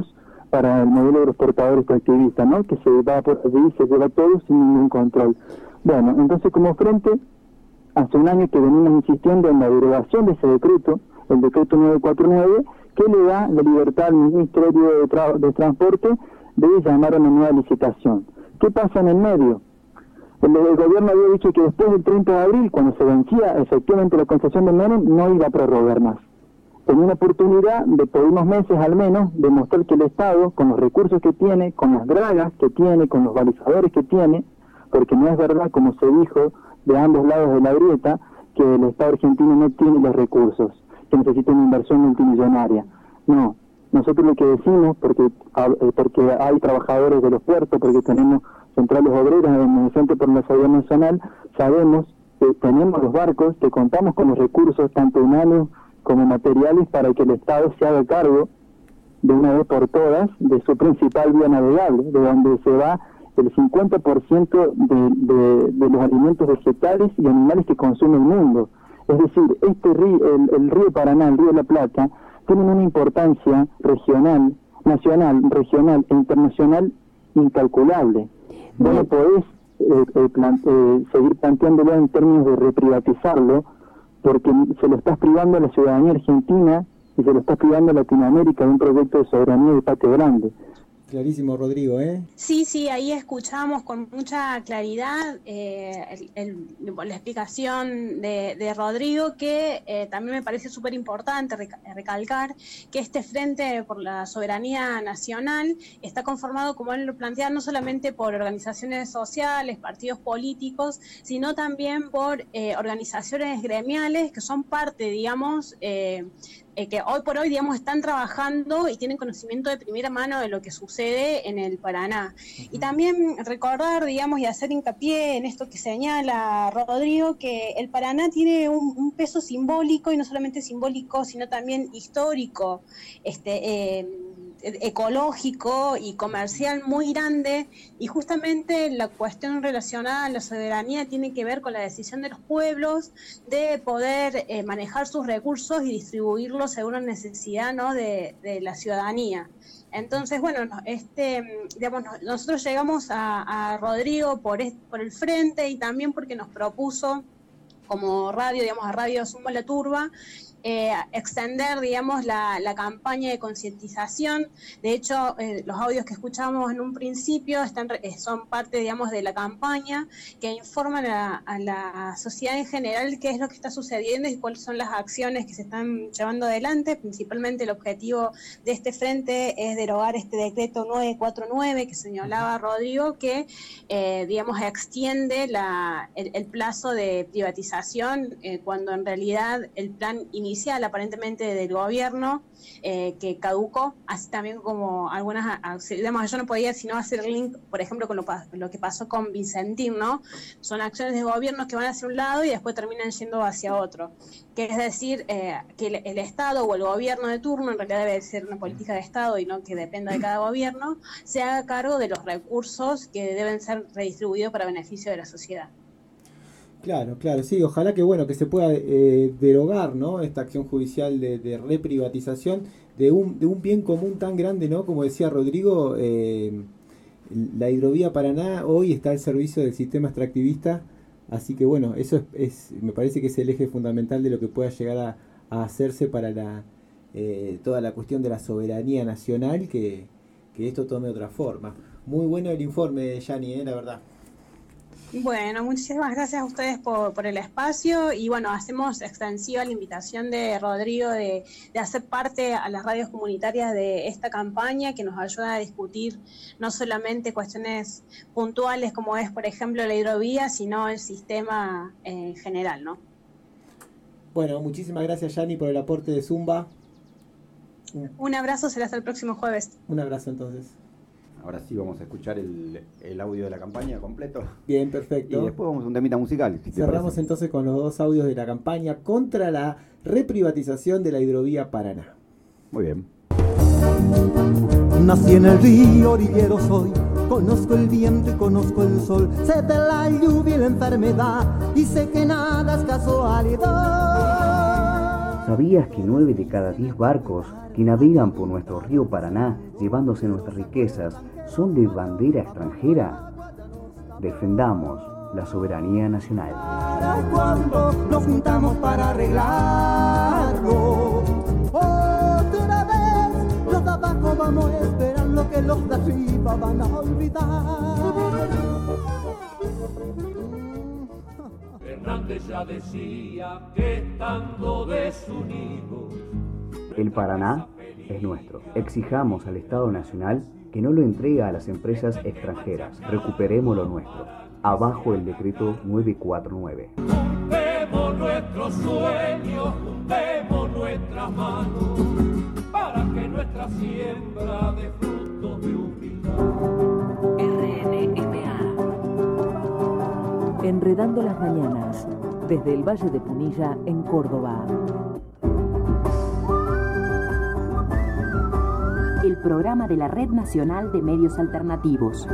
para el modelo de los portadores extractivistas, ¿no? Que se va por allí, se lleva todo sin ningún control. Bueno, entonces como frente, hace un año que venimos insistiendo en la derogación de ese decreto, el decreto 949, que le da la libertad al Ministerio de Transporte de llamar a una nueva licitación. ¿Qué pasa en el medio? El gobierno había dicho que después del 30 de abril, cuando se vencía efectivamente la concesión de Menem, no iba a prorrogar más. Tenía una oportunidad de por unos meses al menos demostrar que el Estado, con los recursos que tiene, con las dragas que tiene, con los balizadores que tiene, porque no es verdad, como se dijo de ambos lados de la grieta, que el Estado argentino no tiene los recursos, que necesita una inversión multimillonaria. No, nosotros lo que decimos, porque hay trabajadores de los puertos, porque tenemos centrales obreras en el Frente por la Seguridad Nacional, sabemos que tenemos los barcos, que contamos con los recursos, tanto humanos como materiales, para que el Estado se haga cargo de una vez por todas de su principal vía navegable, de donde se va el 50% de los alimentos vegetales y animales que consume el mundo. Es decir, este río, el río Paraná, el río de la Plata, tienen una importancia regional, nacional, regional e internacional incalculable. Vos no podés seguir planteándolo en términos de reprivatizarlo, porque se lo estás privando a la ciudadanía argentina y se lo estás privando a Latinoamérica de un proyecto de soberanía de patio grande. Clarísimo, Rodrigo, ¿eh? Sí, ahí escuchamos con mucha claridad la explicación de Rodrigo, que también me parece súper importante recalcar que este Frente por la Soberanía Nacional está conformado, como él lo plantea, no solamente por organizaciones sociales, partidos políticos, sino también por organizaciones gremiales que son parte, digamos, que hoy por hoy, digamos, están trabajando y tienen conocimiento de primera mano de lo que sucede en el Paraná. Y también recordar, digamos, y hacer hincapié en esto que señala Rodrigo, que el Paraná tiene un peso simbólico, y no solamente simbólico, sino también histórico, ecológico y comercial muy grande, y justamente la cuestión relacionada a la soberanía tiene que ver con la decisión de los pueblos de poder manejar sus recursos y distribuirlos según la necesidad, ¿no?, de la ciudadanía. Entonces, bueno, digamos, nosotros llegamos a Rodrigo por el frente, y también porque nos propuso como radio, digamos, a Radio Zumba La Turba, extender, digamos, la campaña de concientización. De hecho, los audios que escuchamos en un principio son parte, digamos, de la campaña que informan a la sociedad en general qué es lo que está sucediendo y cuáles son las acciones que se están llevando adelante. Principalmente el objetivo de este frente es derogar este decreto 949 que señalaba Rodrigo, que, digamos, extiende el plazo de privatización, cuando en realidad el plan inicial aparentemente del gobierno que caducó, así también como algunas, digamos, yo no podía sino hacer el link, por ejemplo, con lo que pasó con Vicentín, ¿no? Son acciones de gobiernos que van hacia un lado y después terminan yendo hacia otro, que es decir, que el Estado o el gobierno de turno, en realidad debe ser una política de Estado y no que dependa de cada gobierno, se haga cargo de los recursos que deben ser redistribuidos para beneficio de la sociedad. Claro, sí, ojalá que que se pueda derogar, ¿no?, esta acción judicial de reprivatización de un bien común tan grande, ¿no? Como decía Rodrigo, la hidrovía Paraná hoy está al servicio del sistema extractivista, así que bueno, eso me parece que es el eje fundamental de lo que pueda llegar a hacerse para toda la cuestión de la soberanía nacional, que esto tome otra forma. Muy bueno el informe, Yani, la verdad. Bueno, muchísimas gracias a ustedes por el espacio, y bueno, hacemos extensiva la invitación de Rodrigo de hacer parte a las radios comunitarias de esta campaña, que nos ayuda a discutir no solamente cuestiones puntuales como es, por ejemplo, la hidrovía, sino el sistema en general, ¿no? Bueno, muchísimas gracias, Yani, por el aporte de Zumba. Un abrazo, será hasta el próximo jueves. Un abrazo entonces. Ahora sí vamos a escuchar el audio de la campaña completo. Bien, perfecto. Y después vamos a un temita musical. Cerramos entonces con los dos audios de la campaña contra la reprivatización de la hidrovía Paraná. Muy bien. Nací en el río, orillero soy. Conozco el viento y conozco el sol. Sé de la lluvia y la enfermedad. Y sé que nada es casualidad. ¿Sabías que 9 de cada 10 barcos que navegan por nuestro río Paraná llevándose nuestras riquezas son de bandera extranjera? Defendamos la soberanía nacional. Cuando nos juntamos para arreglarlo, otra vez los de abajo vamos a esperar lo que los de arriba van a olvidar. Hernández ya decía que estando desunidos. El Paraná es nuestro. Exijamos al Estado Nacional que no lo entregue a las empresas extranjeras. Recuperemos lo nuestro. Abajo el decreto 949. Juntemos nuestros sueños, juntemos nuestras manos, para que nuestra siembra dé frutos de humildad. RNMA. Enredando las mañanas, desde el Valle de Punilla, en Córdoba. El programa de la Red Nacional de Medios Alternativos.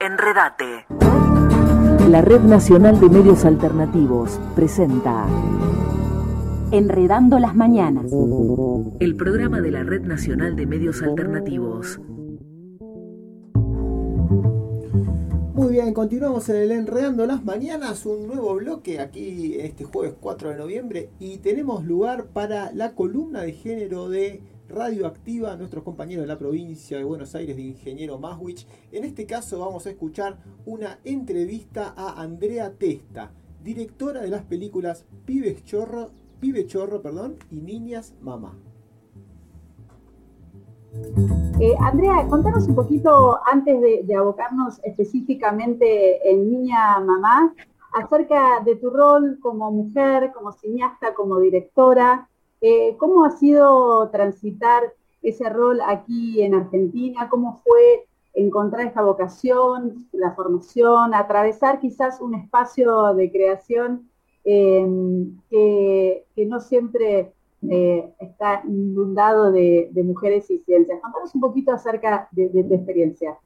Enredate. La Red Nacional de Medios Alternativos presenta Enredando las Mañanas. El programa de la Red Nacional de Medios Alternativos. Muy bien, continuamos en el Enredando las Mañanas, un nuevo bloque aquí este jueves 4 de noviembre y tenemos lugar para la columna de género de Radioactiva, nuestros compañeros de la provincia de Buenos Aires, de Ingeniero Maswich. En este caso vamos a escuchar una entrevista a Andrea Testa, directora de las películas Pibe Chorro, y Niñas Mamá. Andrea, contanos un poquito, antes de abocarnos específicamente en Niña Mamá, acerca de tu rol como mujer, como cineasta, como directora. ¿Cómo ha sido transitar ese rol aquí en Argentina? ¿Cómo fue encontrar esta vocación, la formación, atravesar quizás un espacio de creación que no siempre está inundado de mujeres y ciencias? Contanos un poquito acerca de tu experiencia.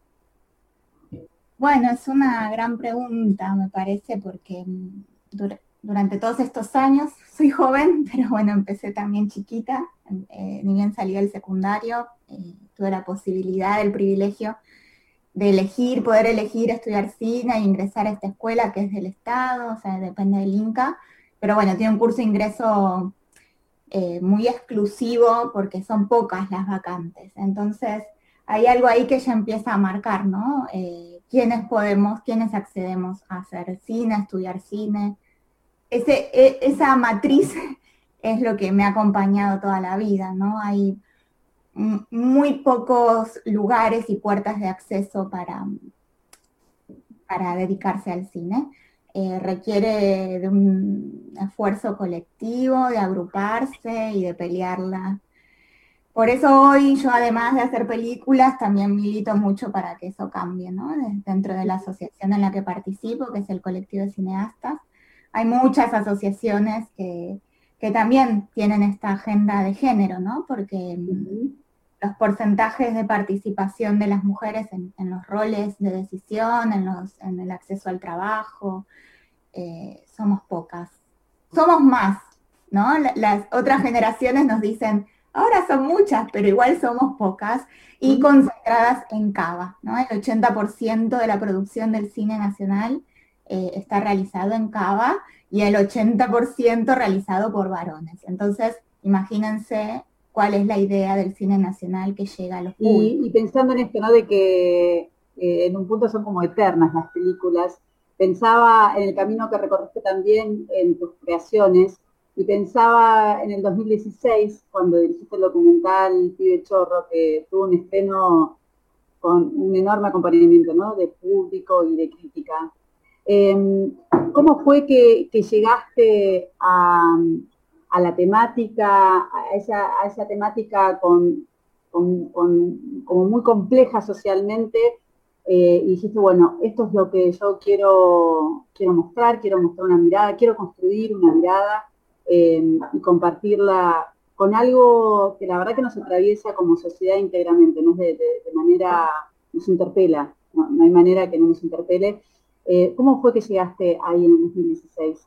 Bueno, es una gran pregunta, me parece, porque durante todos estos años, soy joven, pero bueno, empecé también chiquita, ni bien salí del secundario, tuve la posibilidad, el privilegio de poder elegir estudiar cine e ingresar a esta escuela que es del Estado, o sea, depende del INCA, pero bueno, tiene un curso de ingreso muy exclusivo porque son pocas las vacantes, entonces hay algo ahí que ya empieza a marcar, ¿no? ¿Quiénes accedemos a hacer cine, a estudiar cine? Esa matriz es lo que me ha acompañado toda la vida, ¿no? Hay muy pocos lugares y puertas de acceso para dedicarse al cine. Requiere de un esfuerzo colectivo, de agruparse y de pelearla. Por eso hoy yo, además de hacer películas, también milito mucho para que eso cambie, ¿no? Dentro de la asociación en la que participo, que es el Colectivo de Cineastas, hay muchas asociaciones que también tienen esta agenda de género, ¿no? Porque los porcentajes de participación de las mujeres en los roles de decisión, en el acceso al trabajo, somos pocas. Somos más, ¿no? Las otras generaciones nos dicen, ahora son muchas, pero igual somos pocas, y concentradas en Cava, ¿no? El 80% de la producción del cine nacional está realizado en Cava y el 80% realizado por varones. Entonces, imagínense cuál es la idea del cine nacional que llega a los públicos. Y pensando en esto, ¿no? De que en un punto son como eternas las películas, pensaba en el camino que recorriste también en tus creaciones, y pensaba en el 2016, cuando dirigiste el documental Pibe Chorro, que tuvo un estreno con un enorme acompañamiento, ¿no? De público y de crítica. ¿Cómo fue que llegaste a la temática, a esa temática como muy compleja socialmente, y dijiste, bueno, esto es lo que yo quiero mostrar una mirada, quiero construir una mirada y compartirla con algo que la verdad que nos atraviesa como sociedad íntegramente, ¿no? De manera, nos interpela, no hay manera que no nos interpele. ¿Cómo fue que llegaste ahí en el 2016?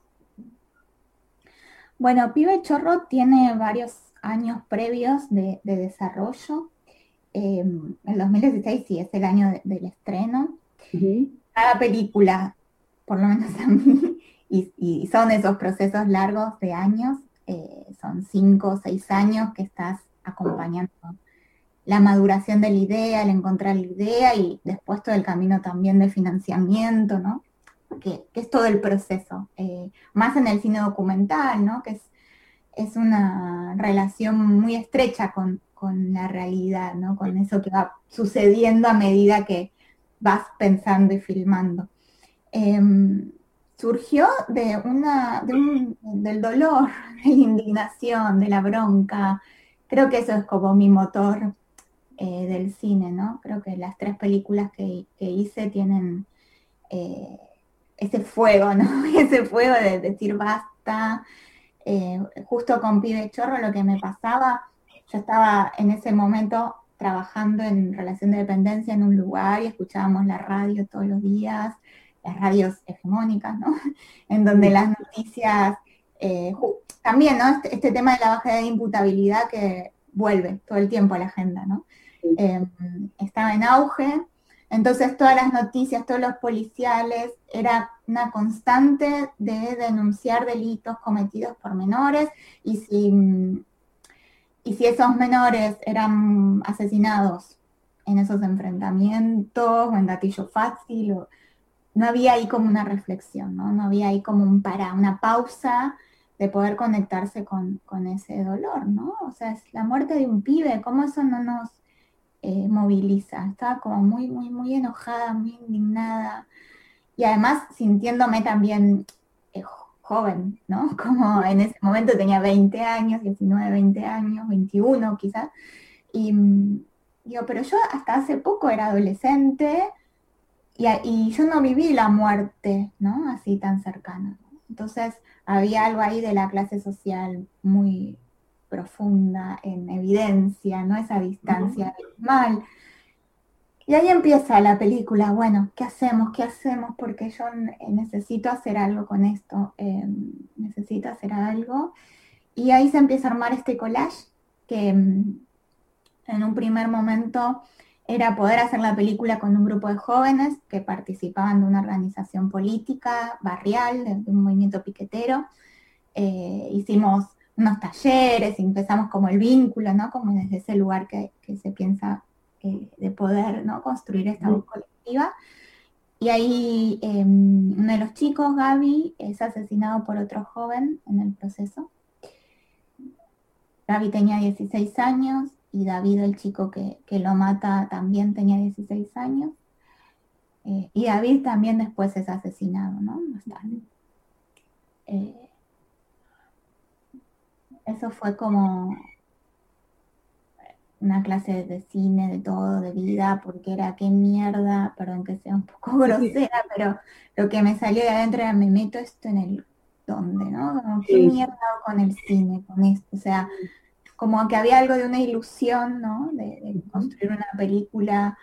Bueno, Pibe Chorro tiene varios años previos de desarrollo. El 2016 sí es el año del estreno. Cada película, por lo menos a mí, y son esos procesos largos de años, son 5 o 6 años que estás acompañando la maduración de la idea, el encontrar la idea y después todo el camino también de financiamiento, ¿no? Que es todo el proceso, más en el cine documental, ¿no? Que es una relación muy estrecha con la realidad, ¿no? Con eso que va sucediendo a medida que vas pensando y filmando. Surgió del dolor, de la indignación, de la bronca. Creo que eso es como mi motor del cine, ¿no? Creo que las 3 películas que hice tienen ese fuego, ¿no? Ese fuego de decir basta. Justo con Pibe Chorro lo que me pasaba, yo estaba en ese momento trabajando en relación de dependencia en un lugar y escuchábamos la radio todos los días, las radios hegemónicas, ¿no? En donde las noticias, también, ¿no? Este tema de la baja de imputabilidad que vuelve todo el tiempo a la agenda, ¿no? Estaba en auge, entonces todas las noticias, todos los policiales, era una constante de denunciar delitos cometidos por menores, y si esos menores eran asesinados en esos enfrentamientos o en gatillo fácil, no había ahí como una reflexión, ¿no? No había ahí como una pausa de poder conectarse con ese dolor, ¿no? O sea, es la muerte de un pibe, ¿cómo eso no nos moviliza? Estaba como muy, muy, muy enojada, muy indignada, y además sintiéndome también joven, ¿no? Como en ese momento tenía 20 años, 19, 20 años, 21 quizás, y digo, pero yo hasta hace poco era adolescente, y yo no viví la muerte, ¿no? Así tan cercana, ¿no? Entonces había algo ahí de la clase social muy profunda, en evidencia, ¿no? Esa distancia abismal. Y ahí empieza la película, bueno, ¿qué hacemos? ¿Qué hacemos? Porque yo necesito hacer algo con esto, necesito hacer algo. Y ahí se empieza a armar este collage, que en un primer momento era poder hacer la película con un grupo de jóvenes que participaban de una organización política barrial, de un movimiento piquetero. Hicimos unos talleres, empezamos como el vínculo, ¿no? Como desde ese lugar que se piensa de poder, ¿no? Construir esta voz colectiva. Y ahí uno de los chicos, Gaby, es asesinado por otro joven en el proceso. Gaby tenía 16 años y David, el chico que lo mata, también tenía 16 años. Y David también después es asesinado, ¿no? Más tarde. Eso fue como una clase de cine, de todo, de vida, porque era qué mierda, perdón que sea un poco grosera, pero lo que me salió de adentro era, me meto esto en el dónde, ¿no? Como, qué mierda hago con el cine, con esto, o sea, como que había algo de una ilusión, ¿no? De construir una película,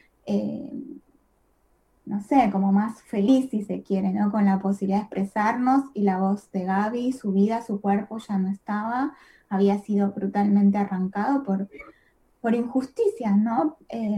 no sé, como más feliz, si se quiere, ¿no? Con la posibilidad de expresarnos, y la voz de Gaby, su vida, su cuerpo ya no estaba, había sido brutalmente arrancado por injusticias, ¿no?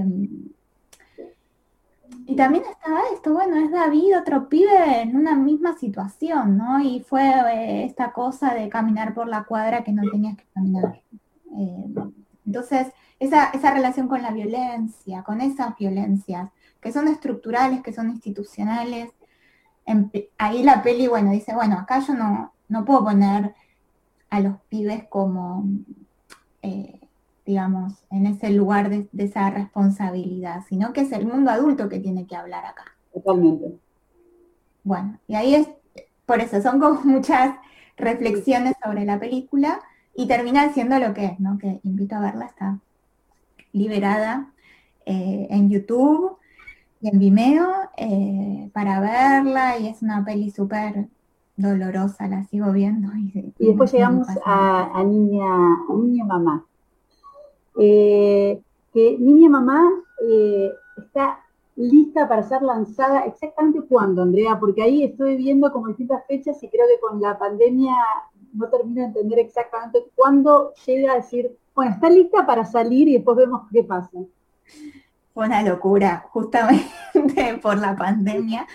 Y también estaba esto, bueno, es David, otro pibe en una misma situación, ¿no? Y fue esta cosa de caminar por la cuadra que no tenías que caminar. Entonces, esa relación con la violencia, con esas violencias, que son estructurales, que son institucionales, ahí la peli, bueno, dice, bueno, acá yo no puedo poner a los pibes como... digamos, en ese lugar de esa responsabilidad, sino que es el mundo adulto que tiene que hablar acá. Totalmente. Bueno, y ahí por eso son como muchas reflexiones sobre la película, y termina siendo lo que es, ¿no? Que invito a verla, está liberada en YouTube y en Vimeo para verla, y es una peli súper dolorosa, la sigo viendo. Y después llegamos a Niña Mamá. Que Niña Mamá está lista para ser lanzada exactamente cuándo, Andrea, porque ahí estoy viendo como distintas fechas y creo que con la pandemia no termino de entender exactamente cuándo llega a decir, bueno, está lista para salir y después vemos qué pasa. Fue una locura, justamente por la pandemia.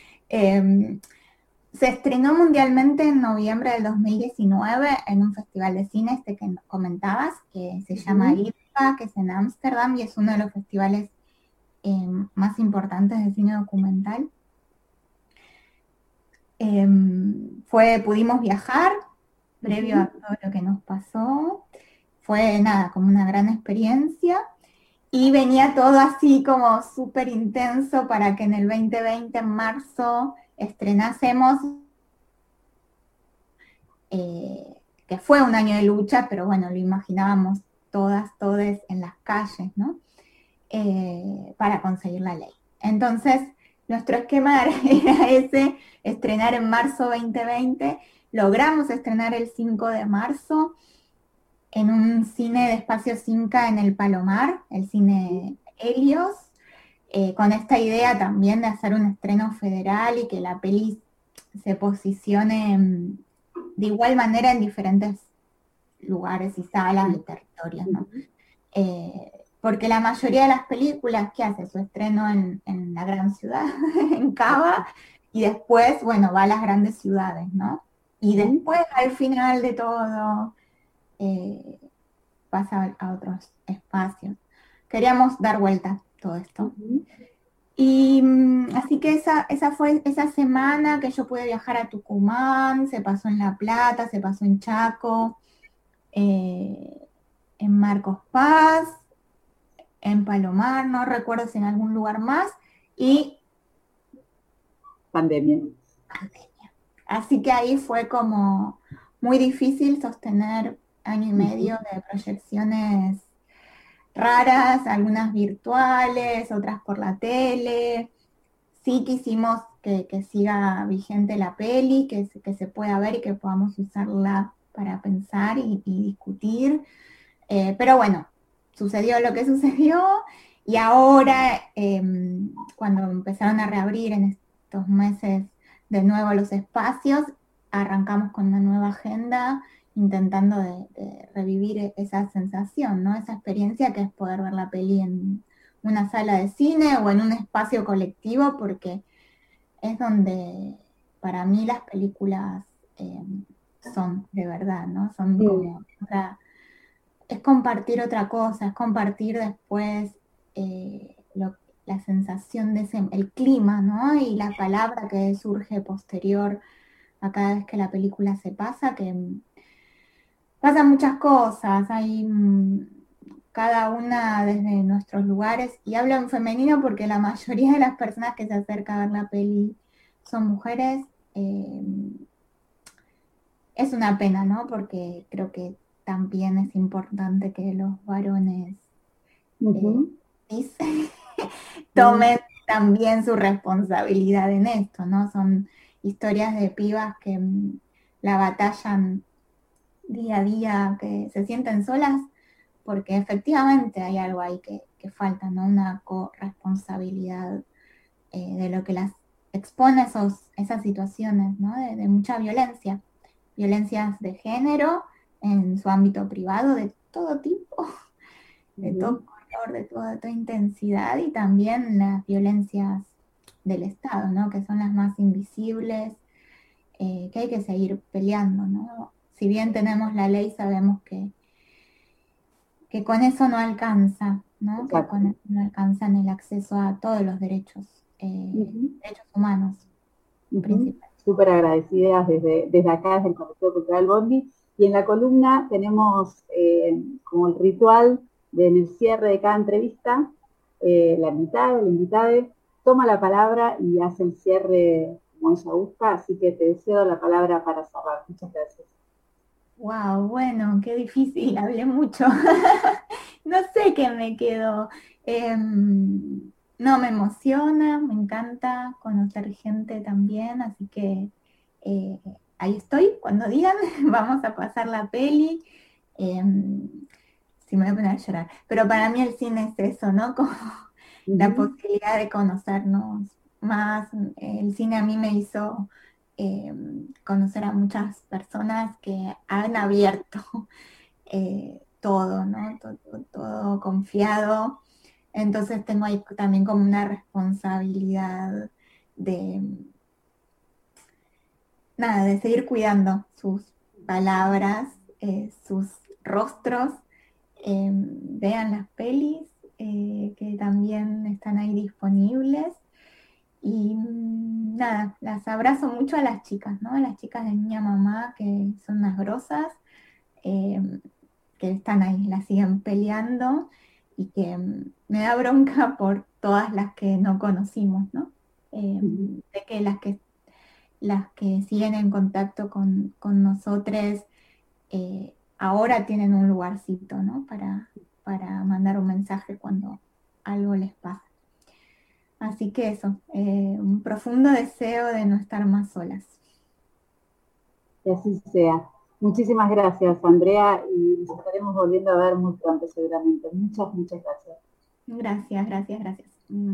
Se estrenó mundialmente en noviembre del 2019 en un festival de cine, que comentabas, que se llama IDFA, que es en Ámsterdam, y es uno de los festivales más importantes de cine documental. Pudimos viajar, previo a todo lo que nos pasó. Fue nada, como una gran experiencia. Y venía todo así como súper intenso para que en el 2020, en marzo, estrenásemos, que fue un año de lucha, pero bueno, lo imaginábamos todas en las calles, ¿no? Para conseguir la ley. Entonces, nuestro esquema era ese, estrenar en marzo 2020, logramos estrenar el 5 de marzo, en un cine de espacios Inca en el Palomar, el cine Helios, con esta idea también de hacer un estreno federal y que la peli se posicione de igual manera en diferentes lugares y salas y territorios, ¿no? Porque la mayoría de las películas que hace su estreno en la gran ciudad, en Cava, y después, bueno, va a las grandes ciudades, ¿no? Y después, al final de todo, pasa a otros espacios. Queríamos dar vuelta a todo esto. Y así que esa fue esa semana que yo pude viajar a Tucumán, se pasó en La Plata, se pasó en Chaco, en Marcos Paz, en Palomar, no recuerdo si en algún lugar más, y pandemia. Así que ahí fue como muy difícil sostener año y medio de proyecciones raras, algunas virtuales, otras por la tele. Sí quisimos que siga vigente la peli, que se pueda ver y que podamos usarla para pensar y discutir. Pero bueno, sucedió lo que sucedió y ahora, cuando empezaron a reabrir en estos meses de nuevo los espacios, arrancamos con una nueva agenda intentando de revivir esa sensación, ¿no? Esa experiencia que es poder ver la peli en una sala de cine o en un espacio colectivo, porque es donde para mí las películas son de verdad, ¿no? Son como, o sea, es compartir otra cosa, es compartir después la sensación de el clima, ¿no? Y la palabra que surge posterior a cada vez que la película se pasa, que pasan muchas cosas, hay cada una desde nuestros lugares, y hablo en femenino porque la mayoría de las personas que se acercan a ver la peli son mujeres. Es una pena, ¿no? Porque creo que también es importante que los varones tomen también su responsabilidad en esto, ¿no? Son historias de pibas que la batallan día a día, que se sienten solas, porque efectivamente hay algo ahí que falta, ¿no? Una corresponsabilidad de lo que las expone esas situaciones, ¿no? De mucha violencia, violencias de género en su ámbito privado, de todo tipo, de todo color, de toda intensidad, y también las violencias del Estado, ¿no? Que son las más invisibles, que hay que seguir peleando, ¿no? Si bien tenemos la ley, sabemos que con eso no alcanza, ¿no? Exacto. Que con eso no alcanzan el acceso a todos los derechos, derechos humanos, principalmente. Súper agradecidas desde acá, desde el Colectivo Cultural Bondi. Y en la columna tenemos como el ritual en el cierre de cada entrevista, la invitada, el invitado toma la palabra y hace el cierre como ella gusta, así que te cedo la palabra para cerrar. Muchas gracias. Wow, bueno, qué difícil, hablé mucho. No sé qué me quedó. No, me emociona, me encanta conocer gente también, así que ahí estoy, cuando digan, vamos a pasar la peli. Sí, me voy a poner a llorar. Pero para mí el cine es eso, ¿no? Como la posibilidad de conocernos más. El cine a mí me hizo conocer a muchas personas que han abierto todo, ¿no? Todo confiado. Entonces tengo ahí también como una responsabilidad de seguir cuidando sus palabras, sus rostros. Vean las pelis que también están ahí disponibles. Y nada, las abrazo mucho a las chicas, ¿no? A las chicas de Niña Mamá, que son unas grosas, que están ahí, las siguen peleando, y que me da bronca por todas las que no conocimos, ¿no? De que las que siguen en contacto con nosotros ahora tienen un lugarcito, ¿no? Para mandar un mensaje cuando algo les pasa. Así que eso, un profundo deseo de no estar más solas. Que así sea. Muchísimas gracias, Andrea, y nos estaremos volviendo a ver muy pronto seguramente. Muchas gracias. Gracias.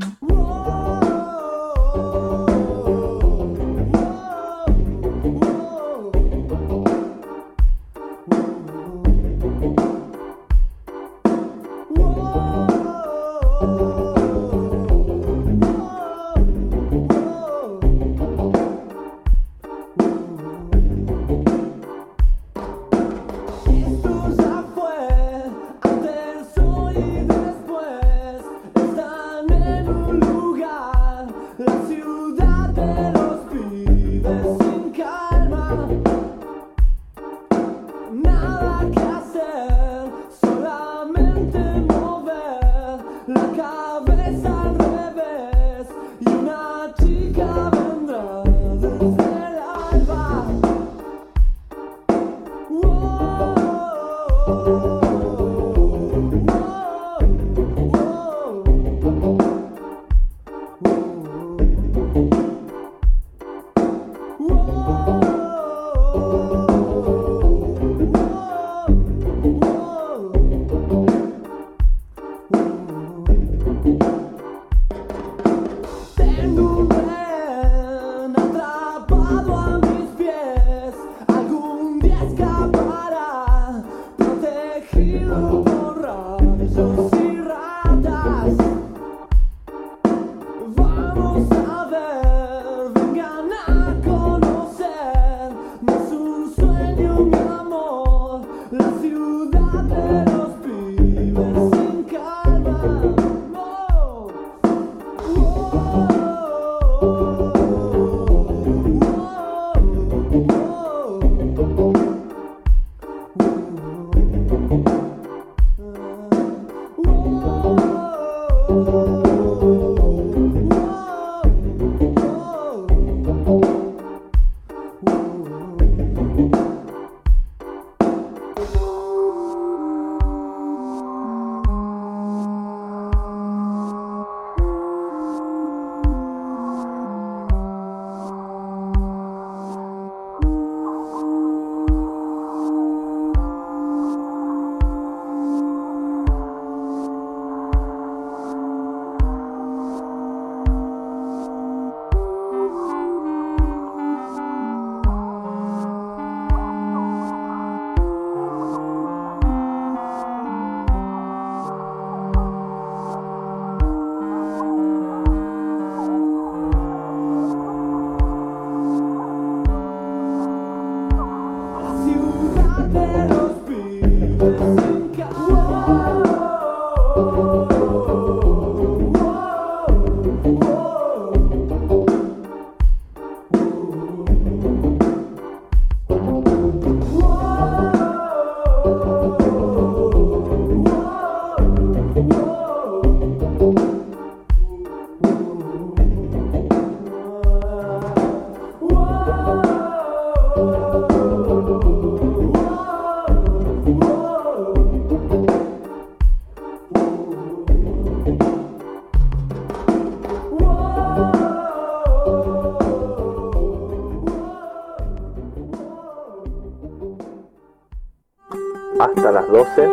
Hasta las 12,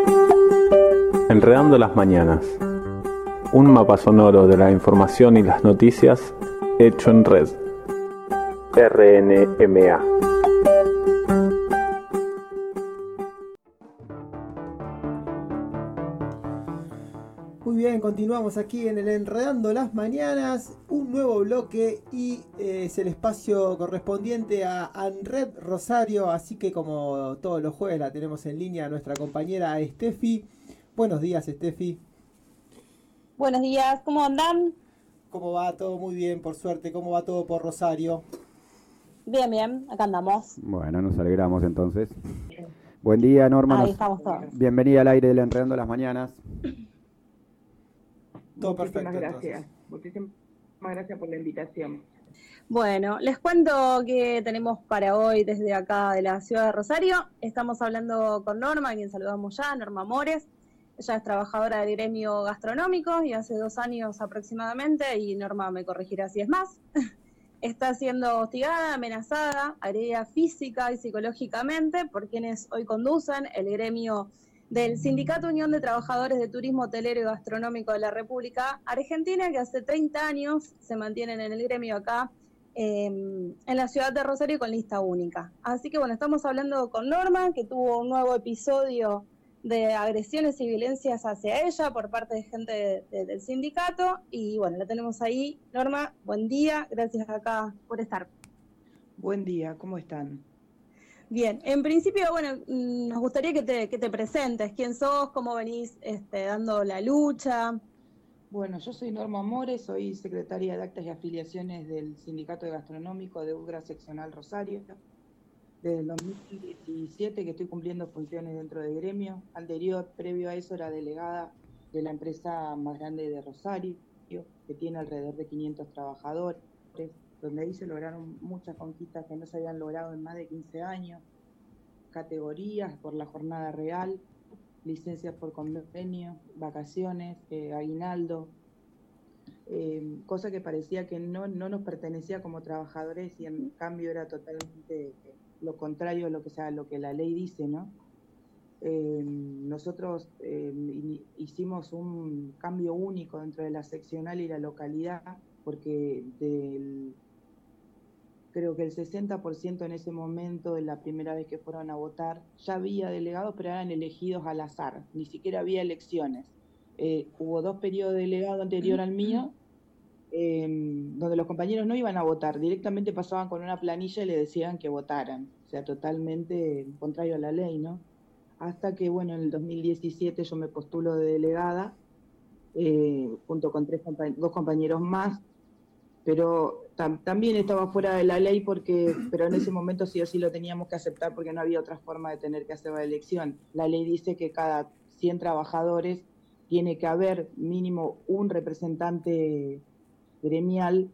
Enredando las Mañanas, un mapa sonoro de la información y las noticias hecho en red. RNMA. Muy bien, continuamos aquí en el Enredando las Mañanas, un nuevo bloque y es el espacio correspondiente a ANRED Rosario, así que como todos los jueves la tenemos en línea a nuestra compañera Steffi. Buenos días, Steffi. Buenos días, ¿cómo andan? ¿Cómo va? Todo muy bien, por suerte. ¿Cómo va todo por Rosario? Bien, acá andamos. Bueno, nos alegramos entonces. Buen día, Norma. Ahí estamos todos. Bienvenida al aire del Enredando las Mañanas. Todo perfecto. Muchísimas gracias por la invitación. Bueno, les cuento que tenemos para hoy desde acá de la ciudad de Rosario. Estamos hablando con Norma, a quien saludamos ya, Norma Mores. Ella es trabajadora del gremio gastronómico y hace 2 años aproximadamente, y Norma me corregirá si es más, está siendo hostigada, amenazada, agredida física y psicológicamente por quienes hoy conducen el gremio del Sindicato Unión de Trabajadores de Turismo Hotelero y Gastronómico de la República Argentina, que hace 30 años se mantienen en el gremio acá en la ciudad de Rosario con lista única. Así que bueno, estamos hablando con Norma, que tuvo un nuevo episodio de agresiones y violencias hacia ella por parte de gente del sindicato, y bueno, la tenemos ahí. Norma, buen día, gracias acá por estar. Buen día, ¿cómo están? Bien, en principio, bueno, nos gustaría que te presentes, quién sos, cómo venís dando la lucha. Bueno, yo soy Norma Mores, soy secretaria de Actas y Afiliaciones del Sindicato de Gastronómico de UGRA Seccional Rosario. Desde el 2017 que estoy cumpliendo funciones dentro del gremio. Previo a eso, era delegada de la empresa más grande de Rosario, que tiene alrededor de 500 trabajadores, donde ahí se lograron muchas conquistas que no se habían logrado en más de 15 años, categorías por la jornada real, licencias por convenio, vacaciones, aguinaldo, cosa que parecía que no nos pertenecía como trabajadores, y en cambio era totalmente lo contrario a lo que la ley dice, ¿no? Nosotros hicimos un cambio único dentro de la seccional y la localidad, porque creo que el 60% en ese momento, de la primera vez que fueron a votar, ya había delegados, pero eran elegidos al azar, ni siquiera había elecciones. Hubo 2 periodos de delegado anterior al mío, donde los compañeros no iban a votar, directamente pasaban con una planilla y le decían que votaran, o sea, totalmente contrario a la ley, ¿no? Hasta que, bueno, en el 2017 yo me postulo de delegada, junto con 2 compañeros más, pero también estaba fuera de la ley, pero en ese momento sí o sí lo teníamos que aceptar porque no había otra forma de tener que hacer la elección. La ley dice que cada 100 trabajadores tiene que haber mínimo un representante gremial,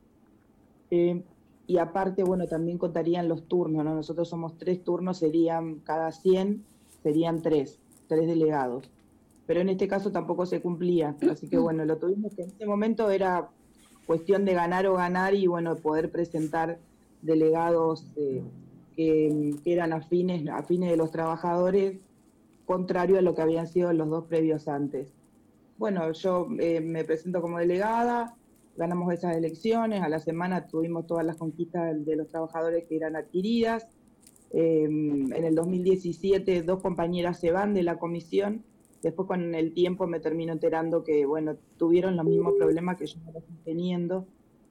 y aparte, bueno, también contarían los turnos, ¿no? Nosotros somos 3 turnos, cada 100 serían 3 delegados, pero en este caso tampoco se cumplía, así que bueno, lo tuvimos que en ese momento era cuestión de ganar o ganar, y bueno, poder presentar delegados que eran afines de los trabajadores, contrario a lo que habían sido los 2 previos antes. Bueno, yo me presento como delegada, ganamos esas elecciones, a la semana tuvimos todas las conquistas de los trabajadores que eran adquiridas. En el 2017 2 compañeras se van de la comisión, después con el tiempo me termino enterando que, bueno, tuvieron los mismos problemas que yo no los estoy teniendo,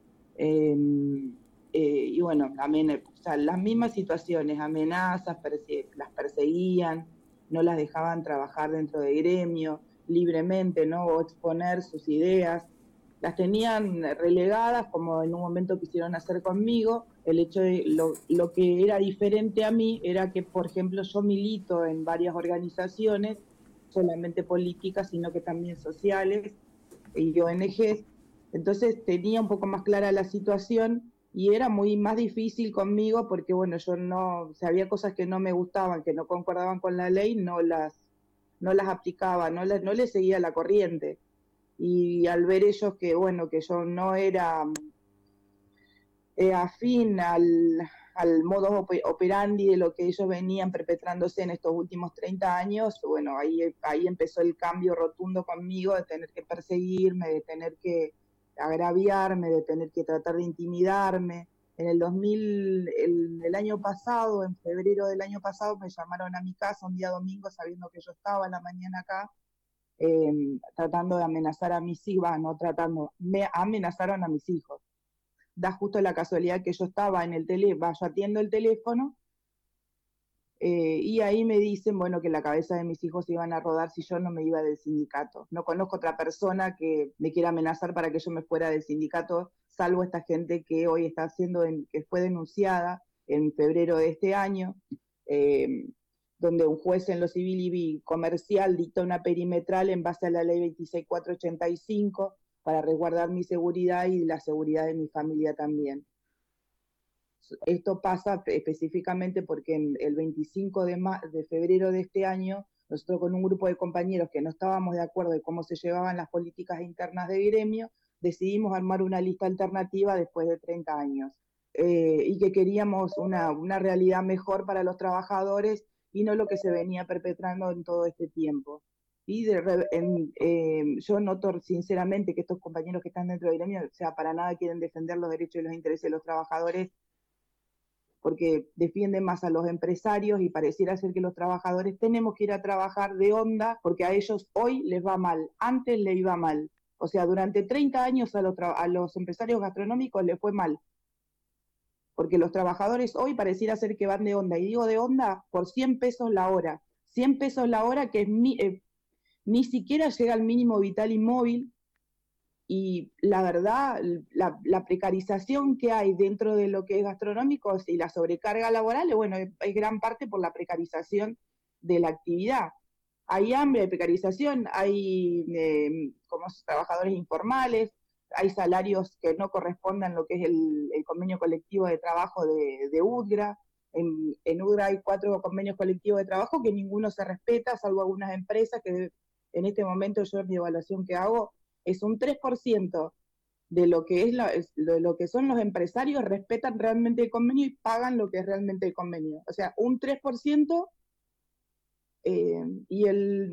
y bueno, o sea, las mismas situaciones, amenazas, las perseguían, no las dejaban trabajar dentro del gremio libremente, ¿no? O exponer sus ideas. Las tenían relegadas, como en un momento quisieron hacer conmigo. El hecho de lo que era diferente a mí era que, por ejemplo, yo milito en varias organizaciones, solamente políticas, sino que también sociales y ONGs. Entonces tenía un poco más clara la situación y era más difícil conmigo porque, bueno, yo o sea, había cosas que no me gustaban, que no concordaban con la ley, no las aplicaba, no les seguía la corriente. Y al ver ellos que, bueno, que yo no era afín al modo operandi de lo que ellos venían perpetrándose en estos últimos 30 años, bueno, ahí empezó el cambio rotundo conmigo, de tener que perseguirme, de tener que agraviarme, de tener que tratar de intimidarme. En el año pasado, en febrero del año pasado, me llamaron a mi casa un día domingo, sabiendo que yo estaba en la mañana acá, tratando de amenazar a mis hijos, me amenazaron a mis hijos. Da justo la casualidad que yo estaba yo atiendo el teléfono, y ahí me dicen, bueno, que la cabeza de mis hijos iban a rodar si yo no me iba del sindicato. No conozco otra persona que me quiera amenazar para que yo me fuera del sindicato, salvo esta gente que hoy está que fue denunciada en febrero de este año, donde un juez en lo civil y comercial dicta una perimetral en base a la ley 26485 para resguardar mi seguridad y la seguridad de mi familia también. Esto pasa específicamente porque el 25 de febrero de este año, nosotros con un grupo de compañeros que no estábamos de acuerdo de cómo se llevaban las políticas internas de gremio, decidimos armar una lista alternativa después de 30 años. Y que queríamos una realidad mejor para los trabajadores y no lo que se venía perpetrando en todo este tiempo. Y yo noto sinceramente que estos compañeros que están dentro del gremio, o sea, para nada quieren defender los derechos y los intereses de los trabajadores, porque defienden más a los empresarios y pareciera ser que los trabajadores tenemos que ir a trabajar de onda porque a ellos hoy les va mal, antes les iba mal. O sea, durante 30 años a los empresarios gastronómicos les fue mal. Porque los trabajadores hoy pareciera ser que van de onda. Y digo de onda por 100 pesos la hora. 100 pesos la hora que ni siquiera llega al mínimo vital y móvil. Y la verdad, la precarización que hay dentro de lo que es gastronómico y la sobrecarga laboral, bueno, es gran parte por la precarización de la actividad. Hay hambre, hay precarización, hay como trabajadores informales, hay salarios que no corresponden a lo que es el convenio colectivo de trabajo de UDGRA. En UDGRA hay 4 convenios colectivos de trabajo que ninguno se respeta, salvo algunas empresas que en este momento yo en mi evaluación que hago es un 3% de lo que lo que son los empresarios respetan realmente el convenio y pagan lo que es realmente el convenio. O sea, un 3% y el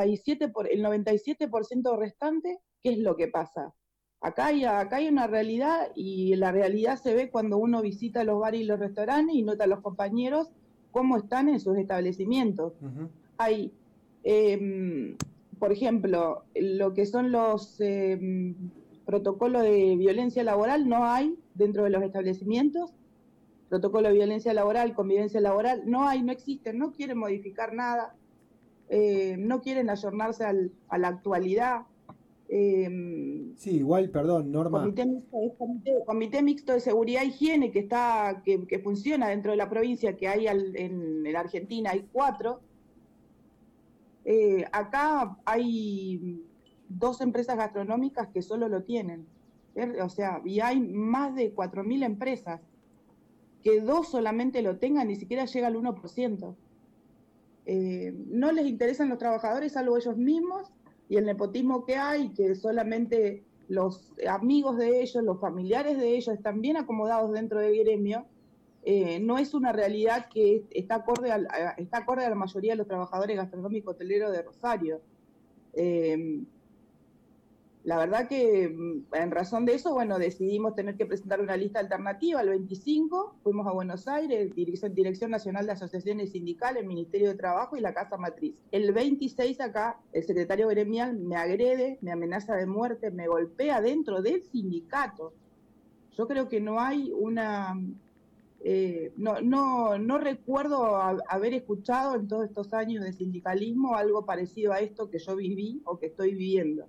97% restante, ¿qué es lo que pasa? Acá hay una realidad y la realidad se ve cuando uno visita los bares y los restaurantes y nota a los compañeros cómo están en sus establecimientos. Uh-huh. Hay, por ejemplo, lo que son los protocolos de violencia laboral no hay dentro de los establecimientos. Protocolo de violencia laboral, convivencia laboral, no existen, no quieren modificar nada, no quieren ayornarse a la actualidad. Sí, igual, perdón, Norma. Comité mixto de seguridad e higiene que funciona dentro de la provincia, que hay en la Argentina hay 4. Acá hay 2 empresas gastronómicas que solo lo tienen, o sea, y hay más de 4.000 empresas. Que 2 solamente lo tengan, ni siquiera llega al 1%. No les interesan los trabajadores salvo ellos mismos y el nepotismo que hay, que solamente los amigos de ellos, los familiares de ellos están bien acomodados dentro del gremio, no es una realidad que está acorde a la mayoría de los trabajadores gastronómicos hoteleros de Rosario. La verdad que en razón de eso, bueno, decidimos tener que presentar una lista alternativa. El 25 fuimos a Buenos Aires, Dirección Nacional de Asociaciones Sindicales, el Ministerio de Trabajo y la Casa Matriz. El 26 acá, el secretario gremial me agrede, me amenaza de muerte, me golpea dentro del sindicato. Yo creo que no hay una... no recuerdo haber escuchado en todos estos años de sindicalismo algo parecido a esto que yo viví o que estoy viviendo.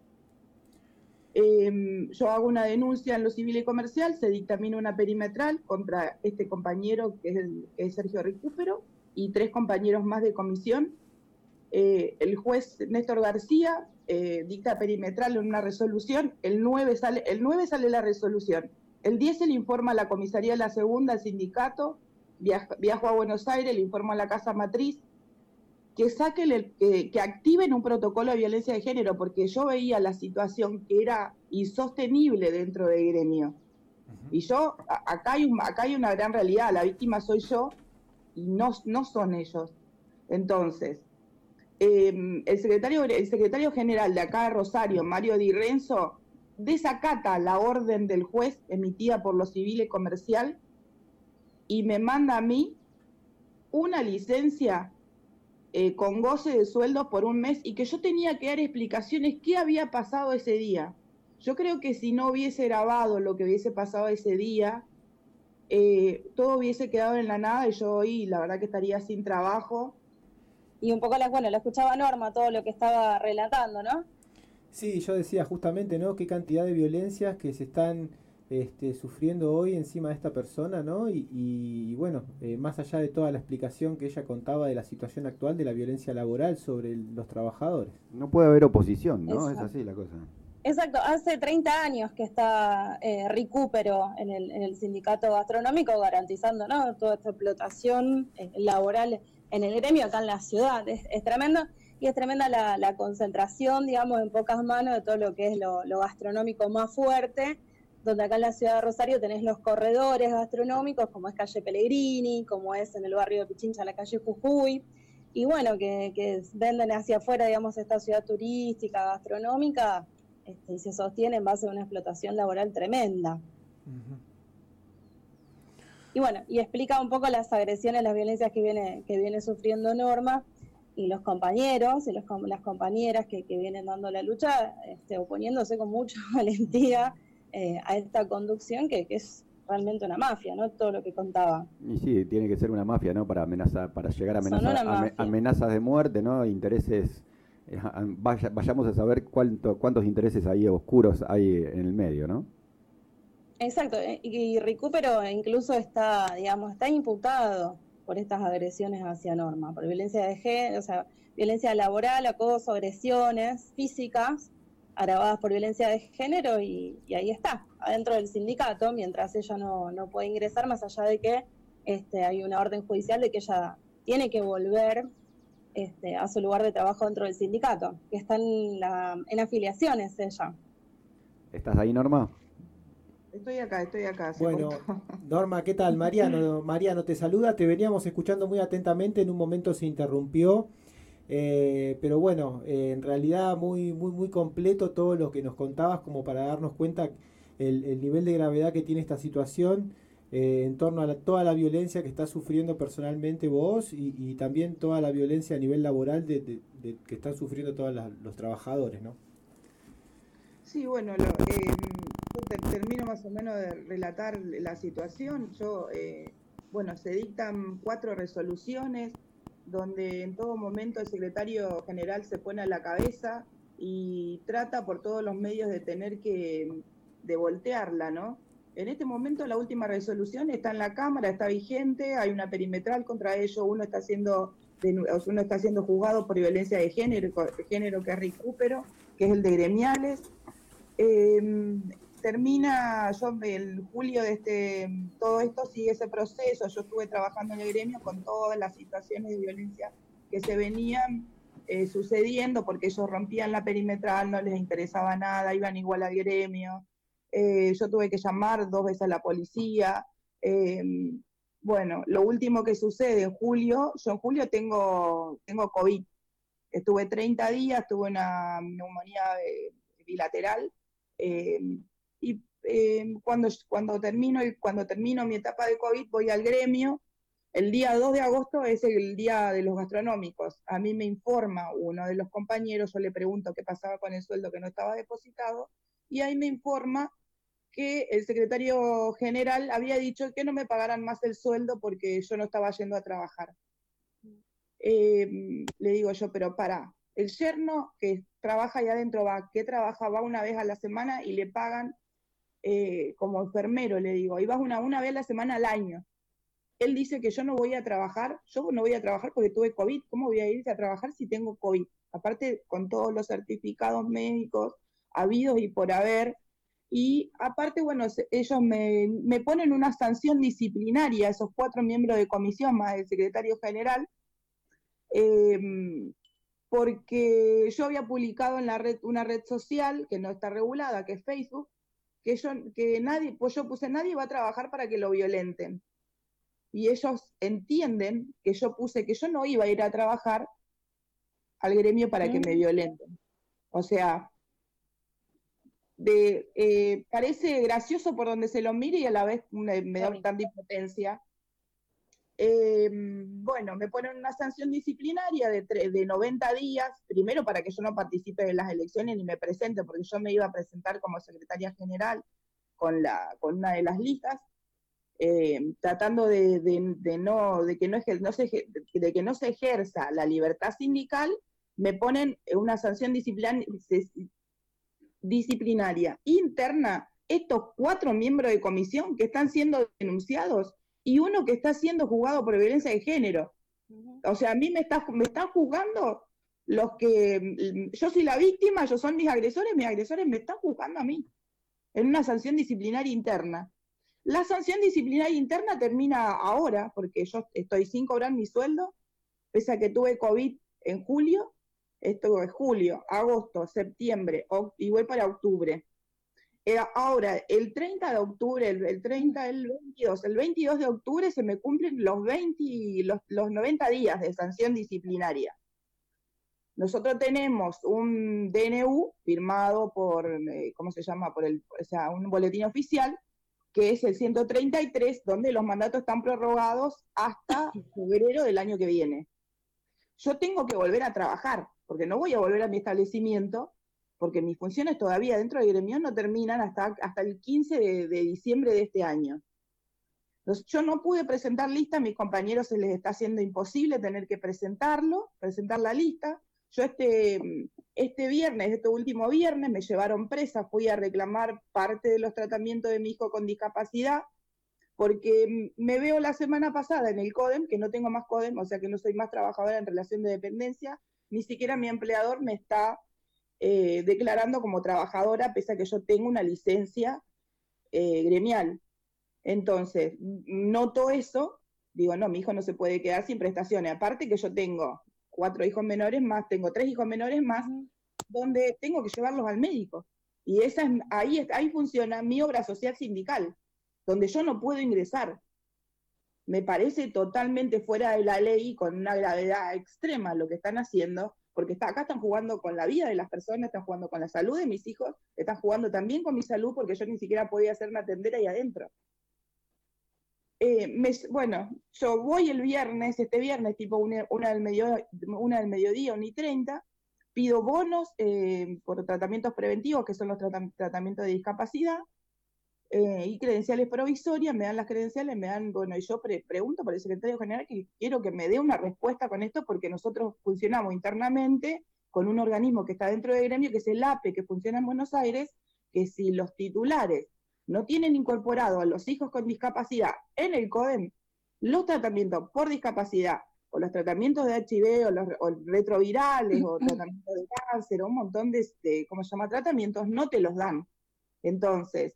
Yo hago una denuncia en lo civil y comercial, se dictamina una perimetral contra este compañero que es Sergio Recupero y 3 compañeros más de comisión. El juez Néstor García dicta perimetral en una resolución, el 9 sale la resolución, el 10 se le informa a la comisaría de la segunda, al sindicato, viajo a Buenos Aires, le informo a la Casa Matriz, que activen un protocolo de violencia de género, porque yo veía la situación que era insostenible dentro del gremio. Uh-huh. Y acá hay una gran realidad, la víctima soy yo y no son ellos. Entonces, el secretario general de acá de Rosario, Mario Di Renzo, desacata la orden del juez emitida por lo civil y comercial y me manda a mí una licencia con goce de sueldo por un mes y que yo tenía que dar explicaciones qué había pasado ese día. Yo creo que si no hubiese grabado lo que hubiese pasado ese día, todo hubiese quedado en la nada y yo hoy la verdad que estaría sin trabajo. Y un poco lo escuchaba Norma, todo lo que estaba relatando, ¿no? Sí, yo decía justamente, ¿no? Qué cantidad de violencias que se están sufriendo hoy encima de esta persona, ¿no? Y bueno, más allá de toda la explicación que ella contaba de la situación actual de la violencia laboral sobre los trabajadores. No puede haber oposición, ¿no? Exacto. Es así la cosa. Exacto, hace 30 años que está Recupero en el sindicato gastronómico garantizando, ¿no? Toda esta explotación laboral en el gremio acá en la ciudad. Es tremendo. y es tremenda la concentración, digamos, en pocas manos de todo lo que es lo gastronómico más fuerte, donde acá en la ciudad de Rosario tenés los corredores gastronómicos, como es calle Pellegrini, como es en el barrio de Pichincha la calle Jujuy, y bueno, que venden hacia afuera, digamos, esta ciudad turística, gastronómica, y se sostiene en base a una explotación laboral tremenda. Y bueno, y explica un poco las agresiones, las violencias que viene sufriendo Norma, y los compañeros y las compañeras que vienen dando la lucha, oponiéndose con mucha valentía a esta conducción que es realmente una mafia, ¿no? Todo lo que contaba. Y sí, tiene que ser una mafia, ¿no? Para llegar a amenazas de muerte, ¿no? Intereses, vayamos a saber cuántos intereses ahí oscuros hay en el medio, ¿no? Exacto, y Recupero incluso está imputado por estas agresiones hacia Norma, por violencia de género, o sea, violencia laboral, acoso, agresiones físicas, agravadas por violencia de género, y ahí está, adentro del sindicato, mientras ella no puede ingresar, más allá de que hay una orden judicial de que ella tiene que volver a su lugar de trabajo dentro del sindicato, que está en afiliaciones ella. ¿Estás ahí, Norma? Estoy acá. Bueno, Norma, ¿qué tal? Mariano te saluda, te veníamos escuchando muy atentamente, en un momento se interrumpió, pero bueno, en realidad muy completo todo lo que nos contabas, como para darnos cuenta el nivel de gravedad que tiene esta situación en torno a toda la violencia que estás sufriendo personalmente vos y también toda la violencia a nivel laboral de que están sufriendo todos los trabajadores, ¿no? Sí, bueno, termino más o menos de relatar la situación. Se dictan 4 resoluciones donde en todo momento el secretario general se pone a la cabeza y trata por todos los medios de tener de voltearla, ¿no? En este momento la última resolución está en la Cámara, está vigente, hay una perimetral contra ellos, uno está siendo juzgado por violencia de género que es Recupero, que es el de gremiales. Termina, el julio de todo esto sigue ese proceso. Yo estuve trabajando en el gremio con todas las situaciones de violencia que se venían sucediendo, porque ellos rompían la perimetral, no les interesaba nada, iban igual al gremio. Yo tuve que llamar 2 veces a la policía. Lo último que sucede en julio, yo en julio tengo COVID. Estuve 30 días, tuve una neumonía bilateral. Cuando termino mi etapa de COVID voy al gremio. El día 2 de agosto es el día de los gastronómicos. A mí me informa uno de los compañeros, yo le pregunto qué pasaba con el sueldo que no estaba depositado, y ahí me informa que el secretario general había dicho que no me pagaran más el sueldo porque yo no estaba yendo a trabajar. Le digo yo, pero pará, el yerno que trabaja ahí adentro va una vez a la semana y le pagan como enfermero, le digo, y vas una vez a la semana al año. Él dice que yo no voy a trabajar porque tuve COVID. ¿Cómo voy a ir a trabajar si tengo COVID? Aparte, con todos los certificados médicos habidos y por haber. Y aparte, ellos me ponen una sanción disciplinaria, esos 4 miembros de comisión, más el secretario general, porque yo había publicado en la red, una red social que no está regulada, que es Facebook, yo puse nadie va a trabajar para que lo violenten. Y ellos entienden que yo puse que yo no iba a ir a trabajar al gremio para que me violenten. O sea, parece gracioso por donde se lo mire y a la vez me da tanta impotencia. Me ponen una sanción disciplinaria de 90 días, primero para que yo no participe de las elecciones ni me presente, porque yo me iba a presentar como secretaria general con una de las listas, tratando de que no se ejerza la libertad sindical. Me ponen una sanción disciplinaria interna estos 4 miembros de comisión que están siendo denunciados y uno que está siendo juzgado por violencia de género. O sea, a mí me están juzgando los que... Yo soy la víctima, ellos son mis agresores me están juzgando a mí en una sanción disciplinaria interna. La sanción disciplinaria interna termina ahora, porque yo estoy sin cobrar mi sueldo, pese a que tuve COVID en julio, esto es julio, agosto, septiembre, y voy para octubre. Ahora, el 30 de octubre, el 22 de octubre se me cumplen los 90 días de sanción disciplinaria. Nosotros tenemos un DNU firmado por, ¿cómo se llama? Un boletín oficial, que es el 133, donde los mandatos están prorrogados hasta febrero del año que viene. Yo tengo que volver a trabajar, porque no voy a volver a mi establecimiento, porque mis funciones todavía dentro del gremio no terminan hasta el 15 de diciembre de este año. Entonces, yo no pude presentar lista, a mis compañeros se les está haciendo imposible tener que presentar la lista. Yo este último viernes, me llevaron presa, fui a reclamar parte de los tratamientos de mi hijo con discapacidad, porque me veo la semana pasada en el CODEM, que no tengo más CODEM, o sea que no soy más trabajadora en relación de dependencia, ni siquiera mi empleador me está declarando como trabajadora, pese a que yo tengo una licencia gremial. Entonces, noto eso, digo, no, mi hijo no se puede quedar sin prestaciones, aparte que yo tengo 4 hijos menores más, tengo 3 hijos menores más, donde tengo que llevarlos al médico. Y ahí funciona mi obra social sindical, donde yo no puedo ingresar. Me parece totalmente fuera de la ley, con una gravedad extrema lo que están haciendo, porque acá están jugando con la vida de las personas, están jugando con la salud de mis hijos, están jugando también con mi salud, porque yo ni siquiera podía hacerme atender ahí adentro. Bueno, yo voy este viernes, tipo una del mediodía, 1:30, pido bonos por tratamientos preventivos, que son los tratamientos de discapacidad, y credenciales provisorias, me dan las credenciales, y yo pregunto por el secretario general, que quiero que me dé una respuesta con esto, porque nosotros funcionamos internamente con un organismo que está dentro del gremio, que es el APE, que funciona en Buenos Aires, que si los titulares no tienen incorporado a los hijos con discapacidad en el CODEM, los tratamientos por discapacidad, o los tratamientos de HIV, o retrovirales, o tratamientos de cáncer, o un montón de tratamientos, no te los dan. Entonces,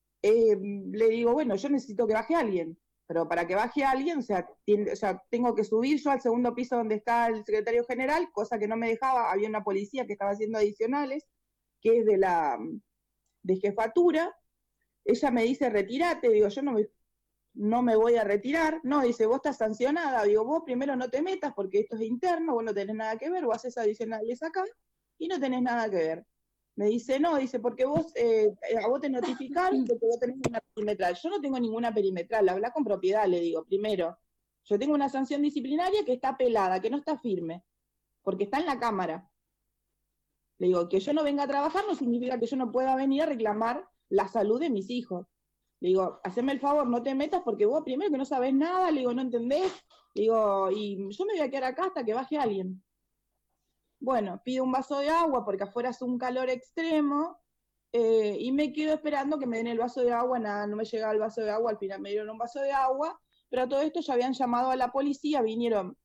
le digo, bueno, yo necesito que baje alguien, pero para que baje alguien, tengo que subir yo al segundo piso donde está el secretario general, cosa que no me dejaba, había una policía que estaba haciendo adicionales, que es de jefatura. Ella me dice, retírate, digo, yo no me voy a retirar. No, dice, vos estás sancionada. Digo, vos primero no te metas porque esto es interno, vos no tenés nada que ver, vos haces adicionales acá y no tenés nada que ver. Me dice, no, dice, porque a vos te notificaron que vos tenés una perimetral. Yo no tengo ninguna perimetral, habla con propiedad, le digo, primero. Yo tengo una sanción disciplinaria que está pelada, que no está firme, porque está en la Cámara. Le digo, que yo no venga a trabajar no significa que yo no pueda venir a reclamar la salud de mis hijos. Le digo, haceme el favor, no te metas porque vos primero que no sabés nada, le digo, no entendés, le digo, y yo me voy a quedar acá hasta que baje alguien. Bueno, pido un vaso de agua porque afuera hace un calor extremo, y me quedo esperando que me den el vaso de agua, nada, no me llegaba el vaso de agua, al final me dieron un vaso de agua, pero a todo esto ya habían llamado a la policía, vinieron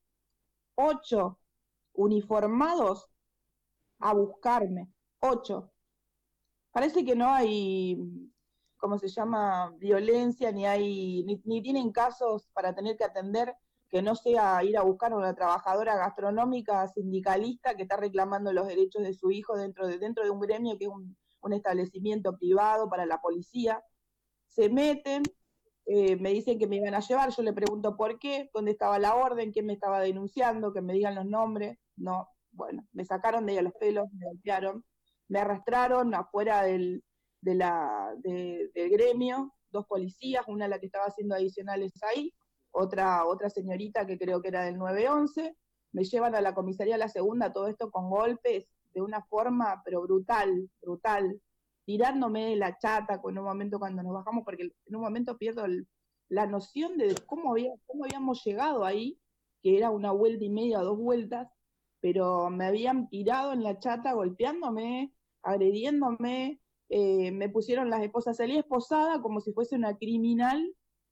8 uniformados a buscarme, 8. Parece que no hay, violencia, ni tienen casos para tener que atender, que no sea ir a buscar a una trabajadora gastronómica sindicalista que está reclamando los derechos de su hijo dentro de un gremio que es un establecimiento privado para la policía. Se meten, me dicen que me iban a llevar, yo le pregunto por qué, dónde estaba la orden, quién me estaba denunciando, que me digan los nombres. No, bueno, me sacaron de ahí a los pelos, me golpearon, me arrastraron afuera del gremio, 2 policías, una la que estaba haciendo adicionales ahí, otra señorita que creo que era del 911, me llevan a la comisaría a la segunda, todo esto con golpes de una forma, pero brutal, tirándome de la chata en un momento cuando nos bajamos, porque en un momento pierdo la noción de cómo habíamos llegado ahí, que era 1 vuelta y media o 2 vueltas, pero me habían tirado en la chata golpeándome, agrediéndome, me pusieron las esposas, salí esposada como si fuese una criminal.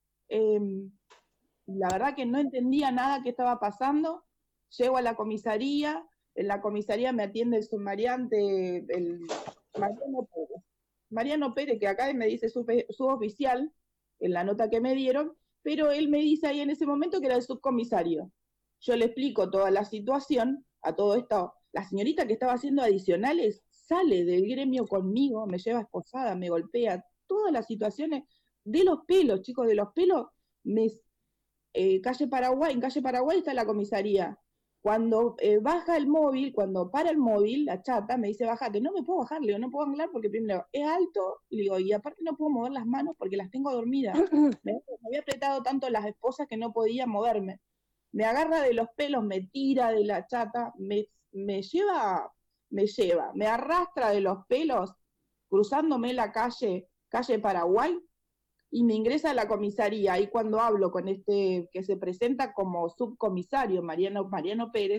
La verdad que no entendía nada que estaba pasando. Llego a la comisaría, en la comisaría me atiende el sumariante, el Mariano Pérez, que acá me dice suboficial, en la nota que me dieron, pero él me dice ahí en ese momento que era el subcomisario. Yo le explico toda la situación, a todo esto, la señorita que estaba haciendo adicionales sale del gremio conmigo, me lleva esposada, me golpea, todas las situaciones de los pelos, chicos, de los pelos, en calle Paraguay está la comisaría. Cuando baja el móvil, cuando para el móvil, la chata me dice, bájate, no me puedo bajar, le digo, no puedo hablar porque primero es alto, le digo, y aparte no puedo mover las manos porque las tengo dormidas. Me había apretado tanto las esposas que no podía moverme. Me agarra de los pelos, me tira de la chata, me arrastra de los pelos, cruzándome la calle Paraguay, y me ingresa a la comisaría. Y cuando hablo con este que se presenta como subcomisario, Mariano Pérez,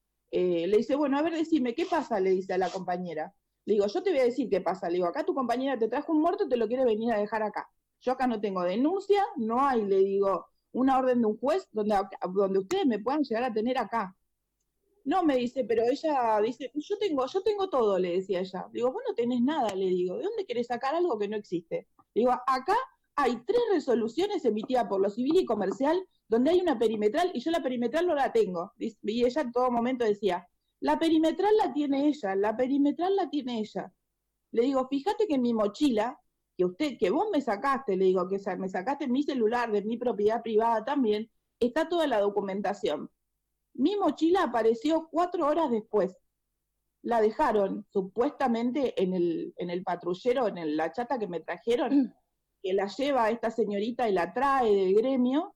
le dice, bueno, a ver, decime, ¿qué pasa? Le dice a la compañera. Le digo, yo te voy a decir qué pasa. Le digo, acá tu compañera te trajo un muerto, te lo quiere venir a dejar acá. Yo acá no tengo denuncia, no hay, le digo, una orden de un juez donde ustedes me puedan llegar a tener acá. No, me dice, pero ella dice, yo tengo todo, le decía ella. Digo, vos no tenés nada, le digo, ¿de dónde querés sacar algo que no existe? Digo, acá hay 3 resoluciones emitidas por lo civil y comercial donde hay una perimetral, y yo la perimetral no la tengo. Y ella en todo momento decía, la perimetral la tiene ella, la perimetral la tiene ella. Le digo, fíjate que en mi mochila, que vos me sacaste, le digo, que me sacaste mi celular de mi propiedad privada también, está toda la documentación. Mi mochila apareció 4 horas después. La dejaron supuestamente en el patrullero, en la chata que me trajeron, que la lleva esta señorita y la trae del gremio,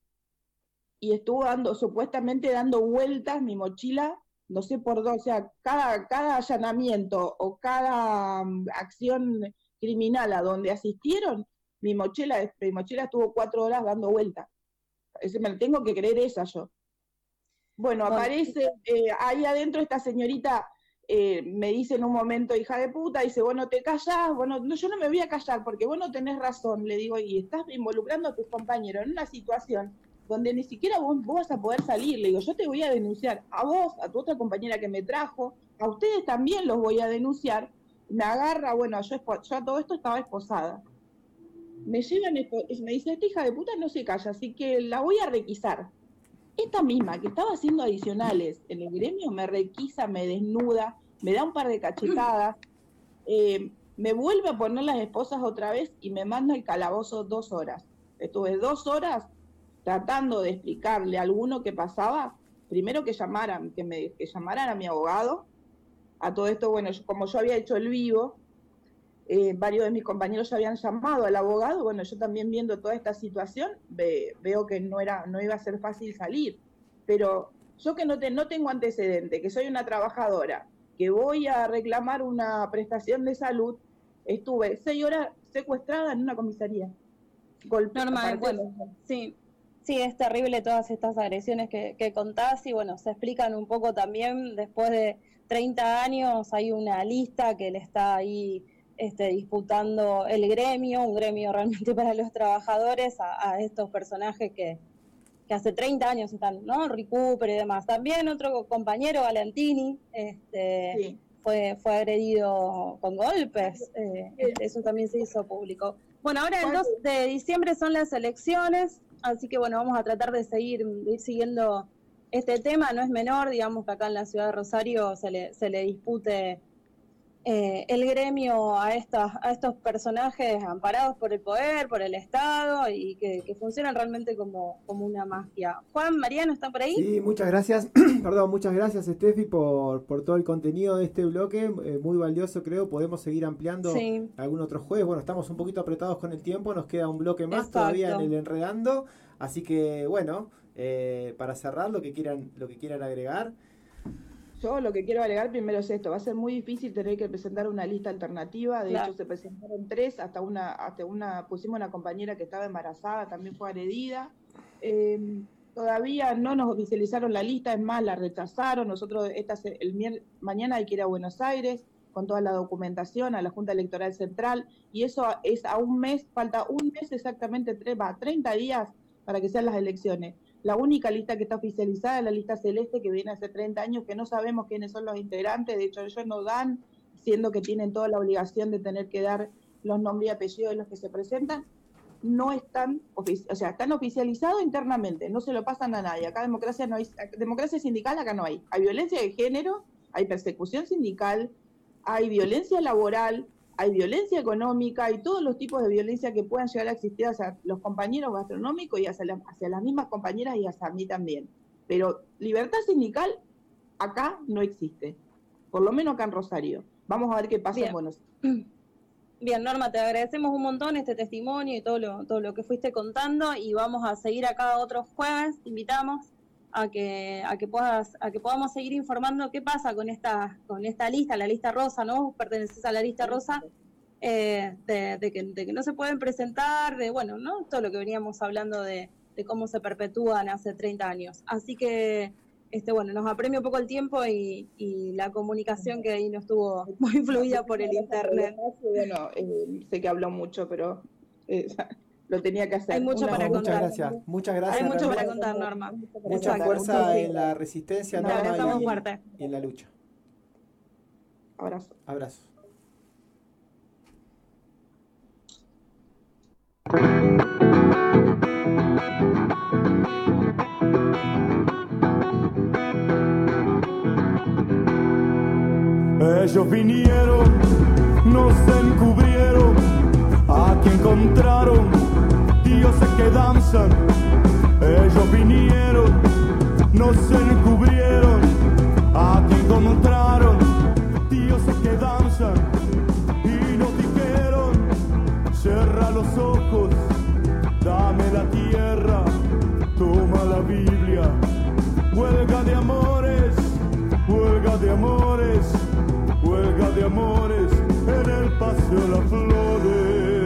y estuvo supuestamente dando vueltas mi mochila, no sé por dónde, o sea, cada allanamiento o cada acción criminal a donde asistieron, mi mochila estuvo 4 horas dando vueltas. Me tengo que creer esa yo. Bueno, aparece ahí adentro esta señorita, me dice en un momento, hija de puta, dice, vos no te callás, no, yo no me voy a callar porque vos no tenés razón, le digo, y estás involucrando a tus compañeros en una situación donde ni siquiera vos vas a poder salir, le digo, yo te voy a denunciar a vos, a tu otra compañera que me trajo, a ustedes también los voy a denunciar. Me agarra, bueno, yo a todo esto estaba esposada. Me llevan, me dice, esta hija de puta no se calla, así que la voy a requisar. Esta misma que estaba haciendo adicionales en el gremio me requisa, me desnuda, me da un par de cachetadas, me vuelve a poner las esposas otra vez y me manda al calabozo 2 horas. Estuve 2 horas tratando de explicarle a alguno que pasaba, primero que llamaran a mi abogado. A todo esto, bueno, como yo había hecho el vivo, varios de mis compañeros ya habían llamado al abogado. Bueno, yo también viendo toda esta situación, veo que no iba a ser fácil salir. Pero yo que no tengo antecedente, que soy una trabajadora, que voy a reclamar una prestación de salud, estuve 6 horas secuestrada en una comisaría. Normal, bueno, sí, es terrible todas estas agresiones que contás, y bueno, se explican un poco también después de 30 años. Hay una lista que le está ahí disputando el gremio, un gremio realmente para los trabajadores, a estos personajes que hace 30 años están, ¿no? Recupero y demás. También otro compañero, Valentini, sí, fue agredido con golpes, eso también se hizo público. Bueno, ahora el 2 de diciembre son las elecciones, así que bueno, vamos a tratar de ir siguiendo este tema. No es menor, digamos, que acá en la ciudad de Rosario se le dispute el gremio a estos personajes amparados por el poder, por el Estado, y que funcionan realmente como una mafia. Juan, Mariano, ¿está por ahí? Sí, muchas gracias. Perdón, muchas gracias, Steffi, por todo el contenido de este bloque, muy valioso, creo. Podemos seguir ampliando algún otro jueves. Bueno, estamos un poquito apretados con el tiempo, nos queda un bloque más todavía en el Enredando, así que bueno, para cerrar, lo que quieran agregar. Yo lo que quiero agregar primero es esto: va a ser muy difícil tener que presentar una lista alternativa. De hecho, se presentaron 3, hasta una pusimos una compañera que estaba embarazada, también fue agredida. Todavía no nos oficializaron la lista, es más, la rechazaron. Nosotros mañana hay que ir a Buenos Aires con toda la documentación a la Junta Electoral Central, y eso es a un mes, falta un mes exactamente, 30 días para que sean las elecciones. La única lista que está oficializada es la lista celeste, que viene hace 30 años, que no sabemos quiénes son los integrantes. De hecho, ellos no dan, siendo que tienen toda la obligación de tener que dar los nombres y apellidos de los que se presentan. No están, están oficializados internamente, no se lo pasan a nadie. Acá democracia no hay, democracia sindical acá no hay. Hay violencia de género, hay persecución sindical, hay violencia laboral, hay violencia económica, hay todos los tipos de violencia que puedan llegar a existir hacia los compañeros gastronómicos y hacia las mismas compañeras y hacia mí también. Pero libertad sindical acá no existe, por lo menos acá en Rosario. Vamos a ver qué pasa en Buenos Aires. Bien, Norma, te agradecemos un montón este testimonio y todo lo que fuiste contando, y vamos a seguir acá otros jueves. Te invitamos a que podamos seguir informando qué pasa con esta lista, la lista rosa, ¿no? Vos perteneces a la lista rosa, de que no se pueden presentar, ¿no? Todo lo que veníamos hablando de cómo se perpetúan hace 30 años. Así que, nos apremia un poco el tiempo y la comunicación que ahí no estuvo muy fluida por el internet. Bueno, sé que habló mucho, pero lo tenía que hacer. Hay mucho para contar. Muchas gracias. Hay mucho para contar, Norma. Mucha fuerza en la resistencia, Norma, y en la lucha. Abrazo. Abrazo. Ellos vinieron, nos encubrieron, aquí encontraron dioses que danzan. Ellos vinieron, nos encubrieron, aquí encontraron dioses que danzan. Y nos dijeron, cierra los ojos, dame la tierra, toma la Biblia. Huelga de amores, huelga de amores, huelga de amores en el Paseo de las Flores.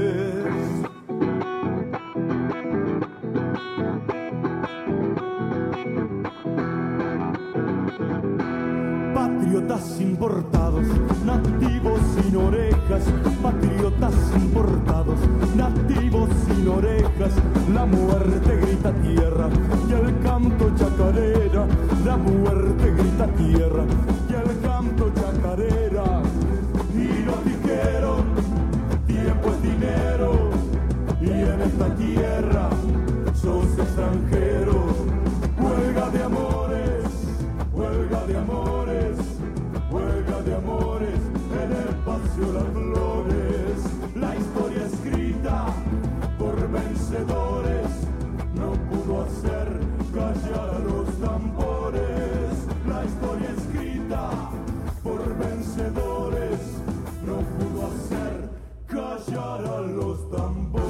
Patriotas importados, nativos sin orejas, patriotas importados, nativos sin orejas, la muerte grita tierra y el canto chacarera, la muerte grita tierra y el canto chacarera. Y nos dijeron, tiempo es dinero, y en esta tierra sos extranjero. Huelga de amores, huelga de amores, huelga de amores en el Paseo de las Flores. La historia escrita por vencedores no pudo hacer callar a los tambores. La historia escrita por vencedores no pudo hacer callar a los tambores.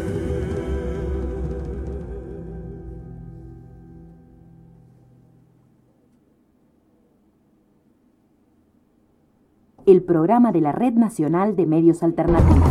El programa de la Red Nacional de Medios Alternativos.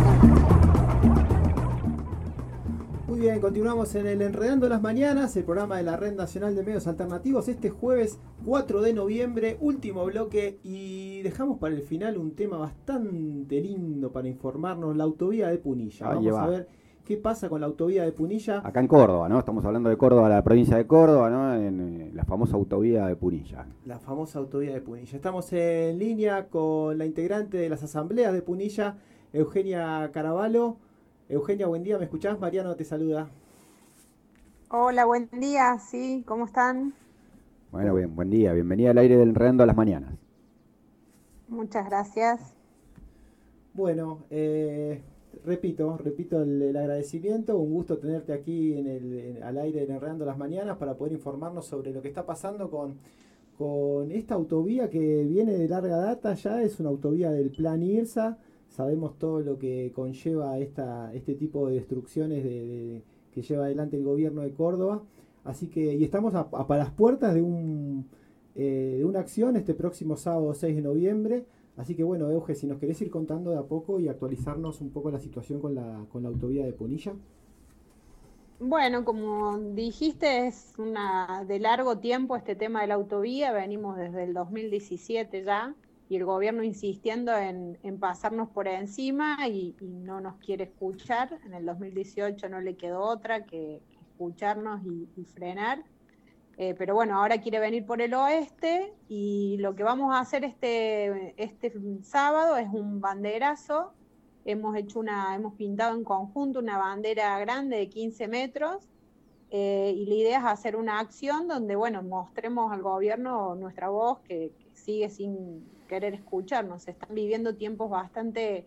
Muy bien, continuamos en el Enredando las Mañanas, el programa de la Red Nacional de Medios Alternativos, este jueves 4 de noviembre, último bloque, y dejamos para el final un tema bastante lindo para informarnos, la autovía de Punilla. Vamos a ver qué pasa con la autovía de Punilla. Acá en Córdoba, ¿no? Estamos hablando de Córdoba, la provincia de Córdoba, ¿no? En la famosa autovía de Punilla. La famosa autovía de Punilla. Estamos en línea con la integrante de las asambleas de Punilla, Eugenia Caraballo. Eugenia, buen día, ¿me escuchás? Mariano te saluda. Hola, buen día, sí, ¿cómo están? Bueno, bien, buen día, bienvenida al aire del Enredando a las Mañanas. Muchas gracias. Bueno, repito el agradecimiento, un gusto tenerte aquí al aire del Enredando las Mañanas para poder informarnos sobre lo que está pasando con esta autovía que viene de larga data ya, es una autovía del Plan IRSA. Sabemos todo lo que conlleva este tipo de destrucciones que lleva adelante el gobierno de Córdoba. Así que, y estamos a las puertas de una acción este próximo sábado 6 de noviembre. Así que bueno, Euge, si nos querés ir contando de a poco y actualizarnos un poco la situación con la autovía de Punilla. Bueno, como dijiste, es de largo tiempo este tema de la autovía. Venimos desde el 2017 ya. Y el gobierno insistiendo en pasarnos por encima y no nos quiere escuchar. En el 2018 no le quedó otra que escucharnos y frenar. Pero bueno, ahora quiere venir por el oeste y lo que vamos a hacer este sábado es un banderazo. Hemos pintado en conjunto una bandera grande de 15 metros y la idea es hacer una acción donde, bueno, mostremos al gobierno nuestra voz, que sigue sin querer escucharnos. Se están viviendo tiempos bastante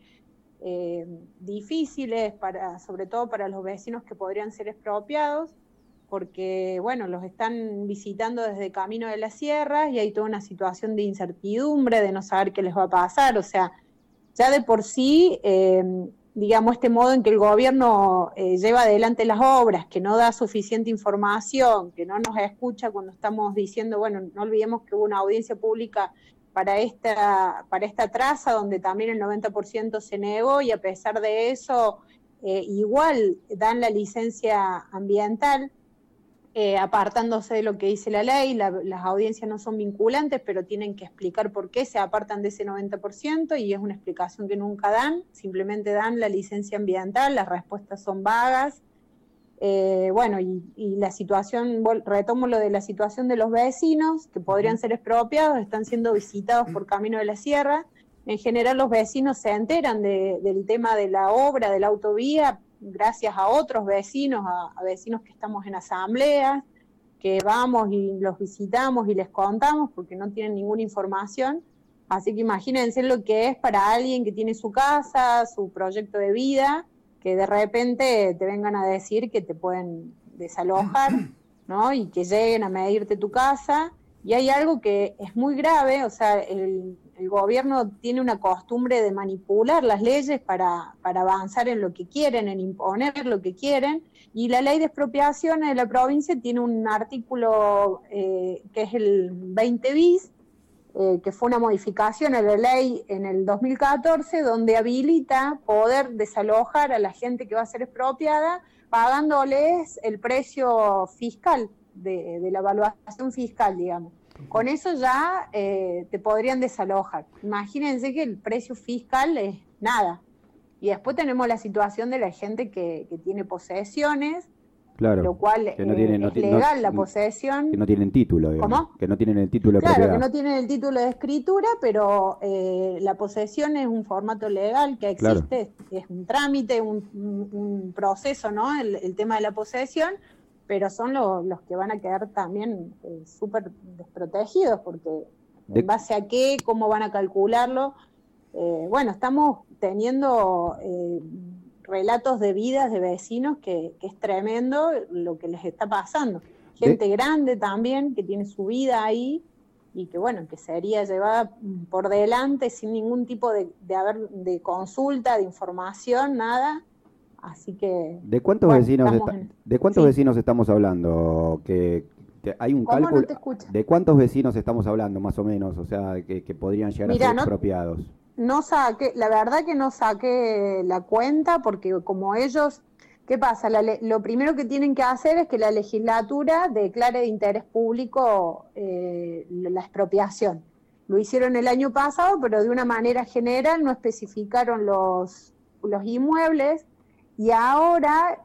difíciles, sobre todo para los vecinos que podrían ser expropiados, porque bueno, los están visitando desde Camino de las Sierras y hay toda una situación de incertidumbre, de no saber qué les va a pasar. O sea, ya de por sí, digamos, este modo en que el gobierno lleva adelante las obras, que no da suficiente información, que no nos escucha cuando estamos diciendo, bueno, no olvidemos que hubo una audiencia pública para esta traza, donde también el 90% se negó, y a pesar de eso, igual dan la licencia ambiental, apartándose de lo que dice la ley. Las audiencias no son vinculantes, pero tienen que explicar por qué se apartan de ese 90%, y es una explicación que nunca dan, simplemente dan la licencia ambiental, las respuestas son vagas. Bueno, y la situación, retomo lo de la situación de los vecinos, que podrían ser expropiados, están siendo visitados por Camino de la Sierra. En general los vecinos se enteran del tema de la obra, de la autovía, gracias a otros vecinos, a vecinos que estamos en asambleas, que vamos y los visitamos y les contamos porque no tienen ninguna información. Así que imagínense lo que es para alguien que tiene su casa, su proyecto de vida, que de repente te vengan a decir que te pueden desalojar, ¿no? Y que lleguen a medirte tu casa. Y hay algo que es muy grave, o sea, el gobierno tiene una costumbre de manipular las leyes para avanzar en lo que quieren, en imponer lo que quieren, y la ley de expropiaciones de la provincia tiene un artículo que es el 20 bis, que fue una modificación a la ley en el 2014, donde habilita poder desalojar a la gente que va a ser expropiada, pagándoles el precio fiscal, de la evaluación fiscal, digamos. Con eso ya te podrían desalojar. Imagínense que el precio fiscal es nada. Y después tenemos la situación de la gente que tiene posesiones, claro, lo cual que no tienen, es legal la posesión. Que no tienen título, digamos. ¿Cómo? Que no tienen el título de Claro, propiedad. que no tienen el título de escritura, pero la posesión es un formato legal que existe, claro. Es un trámite, un proceso, ¿no? El tema de la posesión, pero son los que van a quedar también súper desprotegidos, porque en base a qué, cómo van a calcularlo. Bueno, estamos teniendo relatos de vidas de vecinos que es tremendo lo que les está pasando. Gente grande también, que tiene su vida ahí, y que bueno, que sería llevada por delante sin ningún tipo de consulta, de información, nada. Así que... ¿De cuántos vecinos estamos hablando? Que hay un cálculo. No te escucho. ¿De cuántos vecinos estamos hablando, más o menos? O sea, que podrían llegar a ser expropiados. No saqué, la verdad que no saqué la cuenta, porque como ellos, ¿qué pasa? Lo primero que tienen que hacer es que la legislatura declare de interés público la expropiación. Lo hicieron el año pasado, pero de una manera general no especificaron los inmuebles, y ahora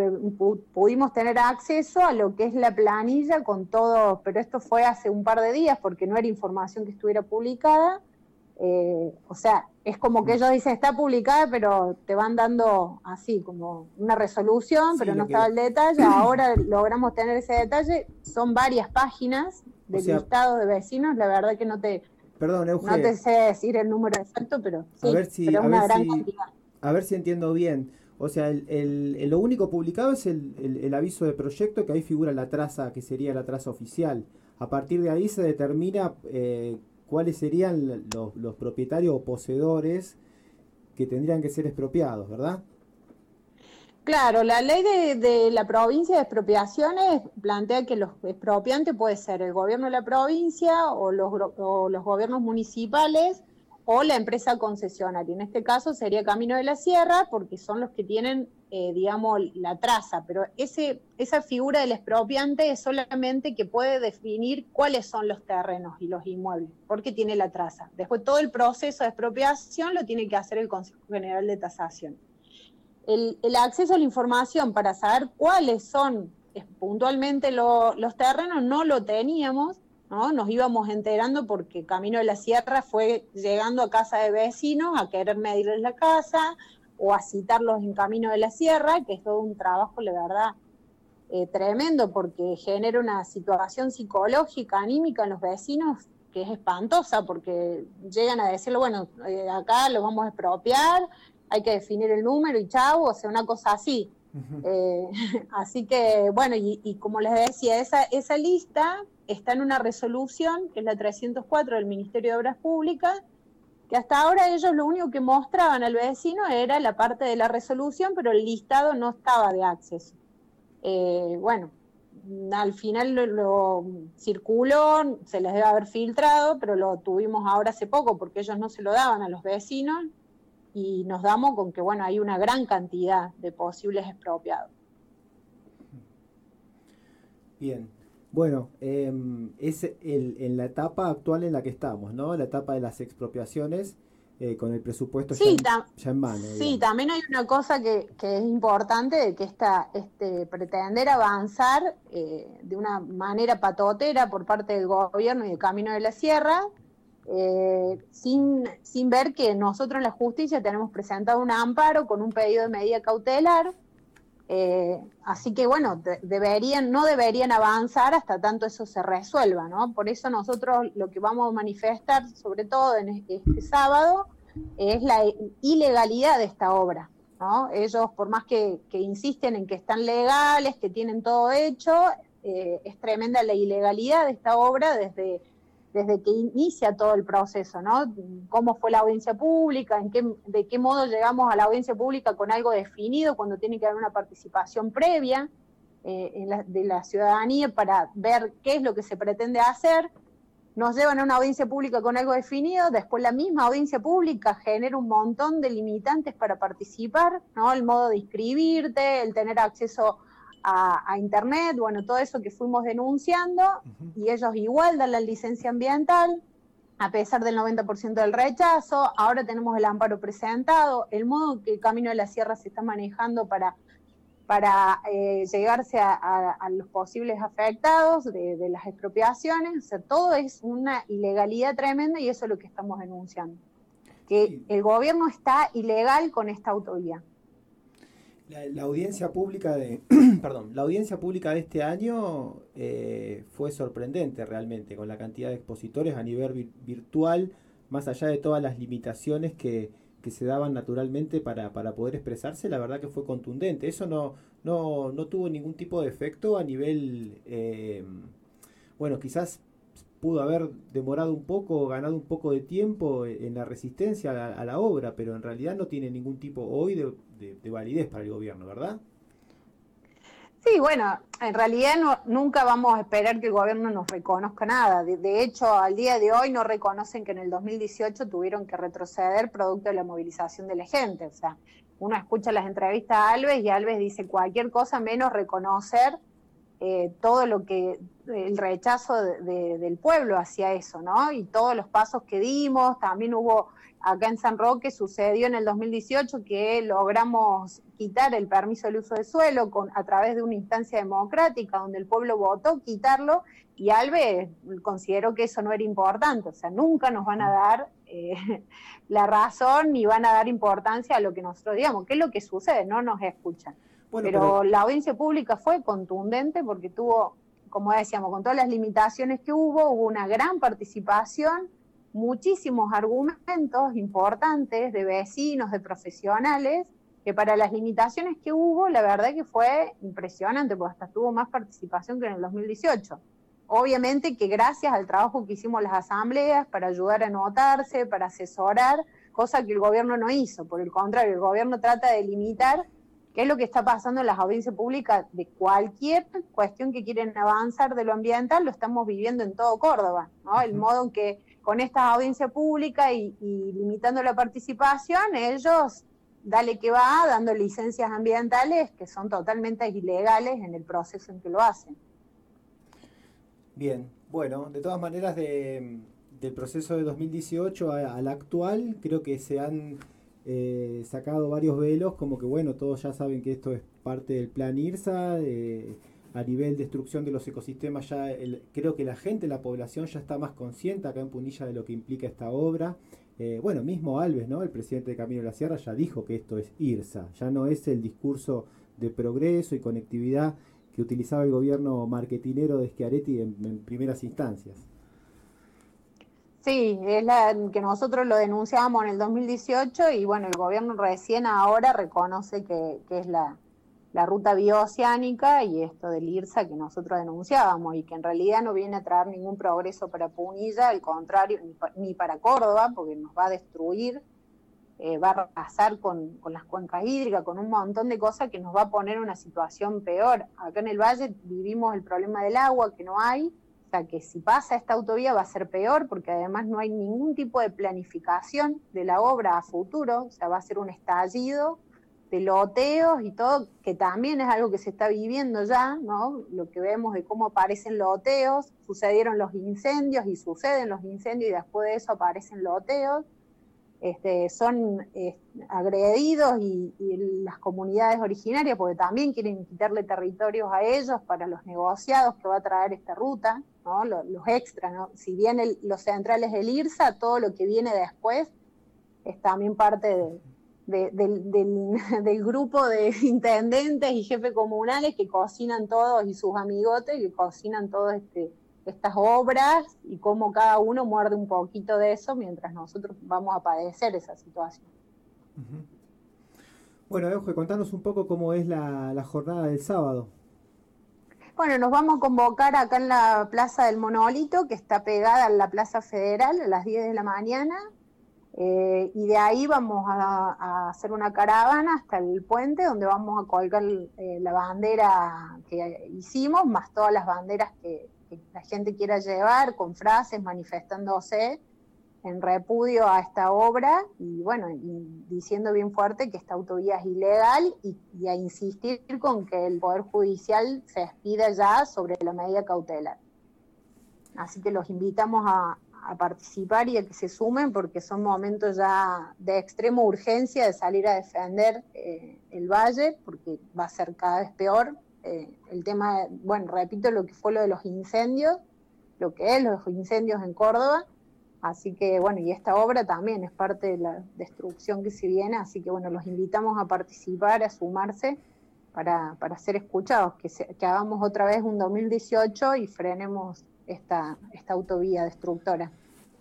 pudimos tener acceso a lo que es la planilla con todo, pero esto fue hace un par de días porque no era información que estuviera publicada. O sea, es como que ellos dicen está publicada, pero te van dando así como una resolución, pero no estaba el detalle. Ahora logramos tener ese detalle. Son varias páginas de listado de vecinos. La verdad que no te sé decir el número exacto, pero sí, pero es una gran cantidad. A ver si entiendo bien. O sea, lo único publicado es el aviso de proyecto, que ahí figura la traza, que sería la traza oficial. A partir de ahí se determina cuáles serían los propietarios o poseedores que tendrían que ser expropiados, ¿verdad? Claro, la ley de la provincia de expropiaciones plantea que los expropiantes puede ser el gobierno de la provincia o los gobiernos municipales o la empresa concesionaria. En este caso sería Camino de la Sierra, porque son los que tienen, digamos, la traza, pero esa figura del expropiante es solamente que puede definir cuáles son los terrenos y los inmuebles, porque tiene la traza. Después todo el proceso de expropiación lo tiene que hacer el Consejo General de Tasación. El acceso a la información para saber cuáles son puntualmente los terrenos no lo teníamos, ¿no? Nos íbamos enterando porque Camino de la Sierra fue llegando a casa de vecinos a querer medirles la casa o a citarlos en Camino de la Sierra, que es todo un trabajo, la verdad, tremendo, porque genera una situación psicológica, anímica en los vecinos que es espantosa, porque llegan a decirle, bueno, acá lo vamos a expropiar, hay que definir el número y chau, o sea, una cosa así. Así que, bueno, y como les decía, esa lista está en una resolución, que es la 304 del Ministerio de Obras Públicas, que hasta ahora ellos lo único que mostraban al vecino era la parte de la resolución, pero el listado no estaba de acceso. Bueno, al final lo circuló, se les debe haber filtrado, pero lo tuvimos ahora hace poco, porque ellos no se lo daban a los vecinos, y nos damos con que, bueno, hay una gran cantidad de posibles expropiados. Bien. Bueno, es en la etapa actual en la que estamos, ¿no? La etapa de las expropiaciones, con el presupuesto ya en mano. Sí, digamos. también hay una cosa que es importante, de que pretender avanzar de una manera patotera por parte del gobierno y del Camino de la Sierra, sin ver que nosotros en la justicia tenemos presentado un amparo con un pedido de medida cautelar. Así que, bueno, no deberían avanzar hasta tanto eso se resuelva, ¿no? Por eso nosotros lo que vamos a manifestar, sobre todo en este sábado, es la ilegalidad de esta obra, ¿no? Ellos, por más que insisten en que están legales, que tienen todo hecho, es tremenda la ilegalidad de esta obra desde que inicia todo el proceso, ¿no? Cómo fue la audiencia pública, de qué modo llegamos a la audiencia pública con algo definido, cuando tiene que haber una participación previa de la ciudadanía para ver qué es lo que se pretende hacer. Nos llevan a una audiencia pública con algo definido, después la misma audiencia pública genera un montón de limitantes para participar, ¿no? El modo de inscribirte, el tener acceso a internet, bueno, todo eso que fuimos denunciando, y ellos igual dan la licencia ambiental, a pesar del 90% del rechazo. Ahora tenemos el amparo presentado, el modo que el Camino de la Sierra se está manejando para llegarse a los posibles afectados de las expropiaciones. O sea, todo es una ilegalidad tremenda, y eso es lo que estamos denunciando, que el gobierno está ilegal con esta autovía. La audiencia pública de la audiencia pública de este año fue sorprendente realmente, con la cantidad de expositores a nivel virtual, más allá de todas las limitaciones que se daban naturalmente para poder expresarse. La verdad que fue contundente. Eso no tuvo ningún tipo de efecto a nivel, bueno, quizás pudo haber demorado un poco, ganado un poco de tiempo en la resistencia a la obra, pero en realidad no tiene ningún tipo hoy de validez para el gobierno, ¿verdad? Sí, bueno, en realidad nunca vamos a esperar que el gobierno nos reconozca nada. De hecho, al día de hoy no reconocen que en el 2018 tuvieron que retroceder producto de la movilización de la gente. O sea, uno escucha las entrevistas a Alves y Alves dice cualquier cosa menos reconocer todo lo que el rechazo del pueblo hacia eso, ¿no? Y todos los pasos que dimos. También hubo acá en San Roque, sucedió en el 2018 que logramos quitar el permiso del uso de suelo a través de una instancia democrática donde el pueblo votó quitarlo, y Alves consideró que eso no era importante. O sea, nunca nos van a dar la razón ni van a dar importancia a lo que nosotros digamos. ¿Qué es lo que sucede? No nos escuchan. Bueno, pero la audiencia pública fue contundente porque tuvo, como decíamos, con todas las limitaciones que hubo una gran participación, muchísimos argumentos importantes de vecinos, de profesionales, que para las limitaciones que hubo, la verdad que fue impresionante, porque hasta tuvo más participación que en el 2018. Obviamente que gracias al trabajo que hicimos las asambleas para ayudar a anotarse, para asesorar, cosa que el gobierno no hizo. Por el contrario, el gobierno trata de limitar qué es lo que está pasando en las audiencias públicas de cualquier cuestión que quieren avanzar de lo ambiental. Lo estamos viviendo en todo Córdoba, ¿no? El modo en que con estas audiencias públicas y limitando la participación, ellos, dale que va, dando licencias ambientales que son totalmente ilegales en el proceso en que lo hacen. Bien, bueno, de todas maneras del proceso de 2018 al actual, creo que se han sacado varios velos, como que bueno, todos ya saben que esto es parte del plan IRSA, a nivel de destrucción de los ecosistemas ya creo que la gente, la población ya está más consciente acá en Punilla de lo que implica esta obra. Bueno, mismo Alves, ¿no? El presidente de Camino de la Sierra ya dijo que esto es IRSA, ya no es el discurso de progreso y conectividad que utilizaba el gobierno marketinero de Schiaretti en primeras instancias. Sí, es la que nosotros lo denunciábamos en el 2018 y bueno, el gobierno recién ahora reconoce que es la ruta bioceánica y esto del IRSA que nosotros denunciábamos y que en realidad no viene a traer ningún progreso para Punilla, al contrario, ni para Córdoba, porque nos va a destruir, va a arrasar con las cuencas hídricas, con un montón de cosas que nos va a poner en una situación peor. Acá en el Valle vivimos el problema del agua, que no hay, o sea que si pasa esta autovía va a ser peor, porque además no hay ningún tipo de planificación de la obra a futuro, o sea, va a ser un estallido de loteos y todo, que también es algo que se está viviendo ya, ¿no? Lo que vemos de cómo aparecen loteos, sucedieron los incendios y suceden los incendios y después de eso aparecen loteos, son agredidos y las comunidades originarias, porque también quieren quitarle territorios a ellos para los negociados que va a traer esta ruta, ¿no? Los extras, ¿no? Si bien los centrales del IRSA, todo lo que viene después es también parte del grupo de intendentes y jefes comunales que cocinan todos y sus amigotes que cocinan todas estas obras y cómo cada uno muerde un poquito de eso mientras nosotros vamos a padecer esa situación. Uh-huh. Bueno, Euge, contanos un poco cómo es la jornada del sábado. Bueno, nos vamos a convocar acá en la Plaza del Monolito, que está pegada a la Plaza Federal, a las 10 de la mañana. Y de ahí vamos a hacer una caravana hasta el puente donde vamos a colgar la bandera que hicimos, más todas las banderas que la gente quiera llevar, con frases, manifestándose en repudio a esta obra y bueno, y diciendo bien fuerte que esta autovía es ilegal y a insistir con que el Poder Judicial se expida ya sobre la medida cautelar. Así que los invitamos a participar y a que se sumen porque son momentos ya de extrema urgencia de salir a defender el valle porque va a ser cada vez peor. El tema, bueno, repito lo que fue lo de los incendios, lo que es los incendios en Córdoba, así que bueno, y esta obra también es parte de la destrucción que se viene, así que bueno, los invitamos a participar, a sumarse para ser escuchados, que hagamos otra vez un 2018 y frenemos esta autovía destructora.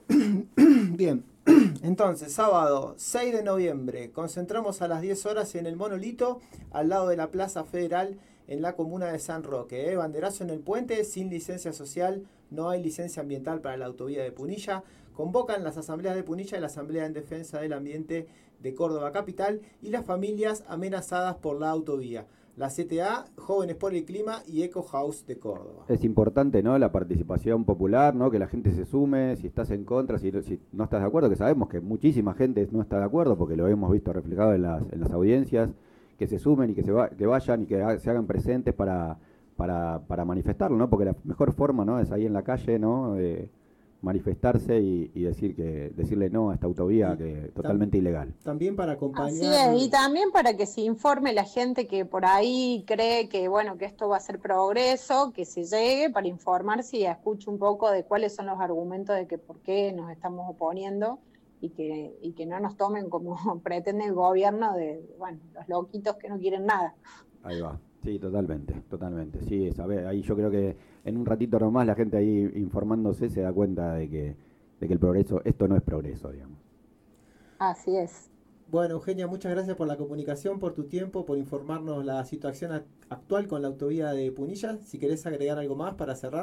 Bien, entonces, sábado 6 de noviembre, concentramos a las 10 horas en el Monolito, al lado de la Plaza Federal, en la comuna de San Roque. Banderazo en el puente, sin licencia social, no hay licencia ambiental para la autovía de Punilla. Convocan las asambleas de Punilla y la Asamblea en Defensa del Ambiente de Córdoba Capital y las familias amenazadas por la autovía. La CTA, Jóvenes por el Clima y Eco House de Córdoba. Es importante, ¿no?, la participación popular, ¿no?, que la gente se sume, si estás en contra, si no estás de acuerdo, que sabemos que muchísima gente no está de acuerdo porque lo hemos visto reflejado en las audiencias, que se sumen y que vayan y que se hagan presentes para manifestarlo, ¿no?, porque la mejor forma, ¿no?, es ahí en la calle, ¿no?, manifestarse y decirle no a esta autovía que totalmente ilegal. También para acompañar. Así es, y también para que se informe la gente que por ahí cree que bueno, que esto va a ser progreso, que se llegue para informarse y escuche un poco de cuáles son los argumentos de que por qué nos estamos oponiendo y que no nos tomen como pretende el gobierno de bueno, los loquitos que no quieren nada. Ahí va. Sí, totalmente. Sí, ahí yo creo que en un ratito nomás la gente ahí informándose se da cuenta de que el progreso, esto no es progreso, digamos. Así es. Bueno, Eugenia, muchas gracias por la comunicación, por tu tiempo, por informarnos la situación actual con la autovía de Punilla. Si querés agregar algo más para cerrar.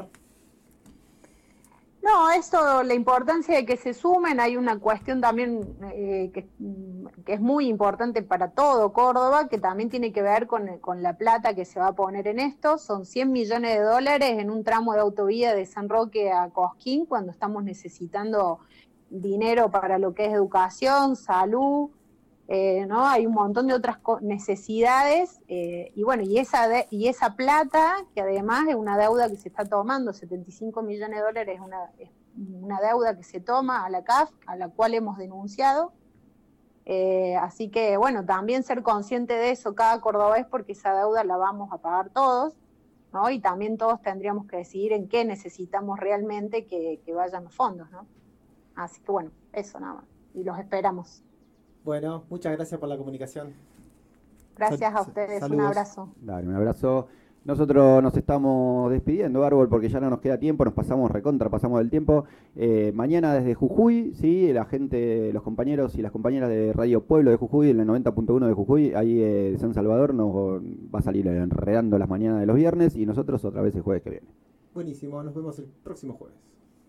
No, esto, la importancia de que se sumen, hay una cuestión también que es muy importante para todo Córdoba, que también tiene que ver con la plata que se va a poner en esto, son 100 millones de dólares en un tramo de autovía de San Roque a Cosquín, cuando estamos necesitando dinero para lo que es educación, salud, ¿no? Hay un montón de otras necesidades, y bueno, y esa plata, que además es una deuda que se está tomando, 75 millones de dólares es una deuda que se toma a la CAF, a la cual hemos denunciado, así que bueno, también ser consciente de eso cada cordobés, porque esa deuda la vamos a pagar todos, ¿no? Y también todos tendríamos que decidir en qué necesitamos realmente que vayan los fondos, ¿no? Así que bueno, eso nada más, y los esperamos. Bueno, muchas gracias por la comunicación. Gracias a ustedes, saludos. Un abrazo. Dale, un abrazo. Nosotros nos estamos despidiendo, Árbol, porque ya no nos queda tiempo, nos pasamos del tiempo. Mañana desde Jujuy, sí, la gente, los compañeros y las compañeras de Radio Pueblo de Jujuy, en el 90.1 de Jujuy, ahí de San Salvador, nos va a salir Enredando las Mañanas de los viernes y nosotros otra vez el jueves que viene. Buenísimo, nos vemos el próximo jueves.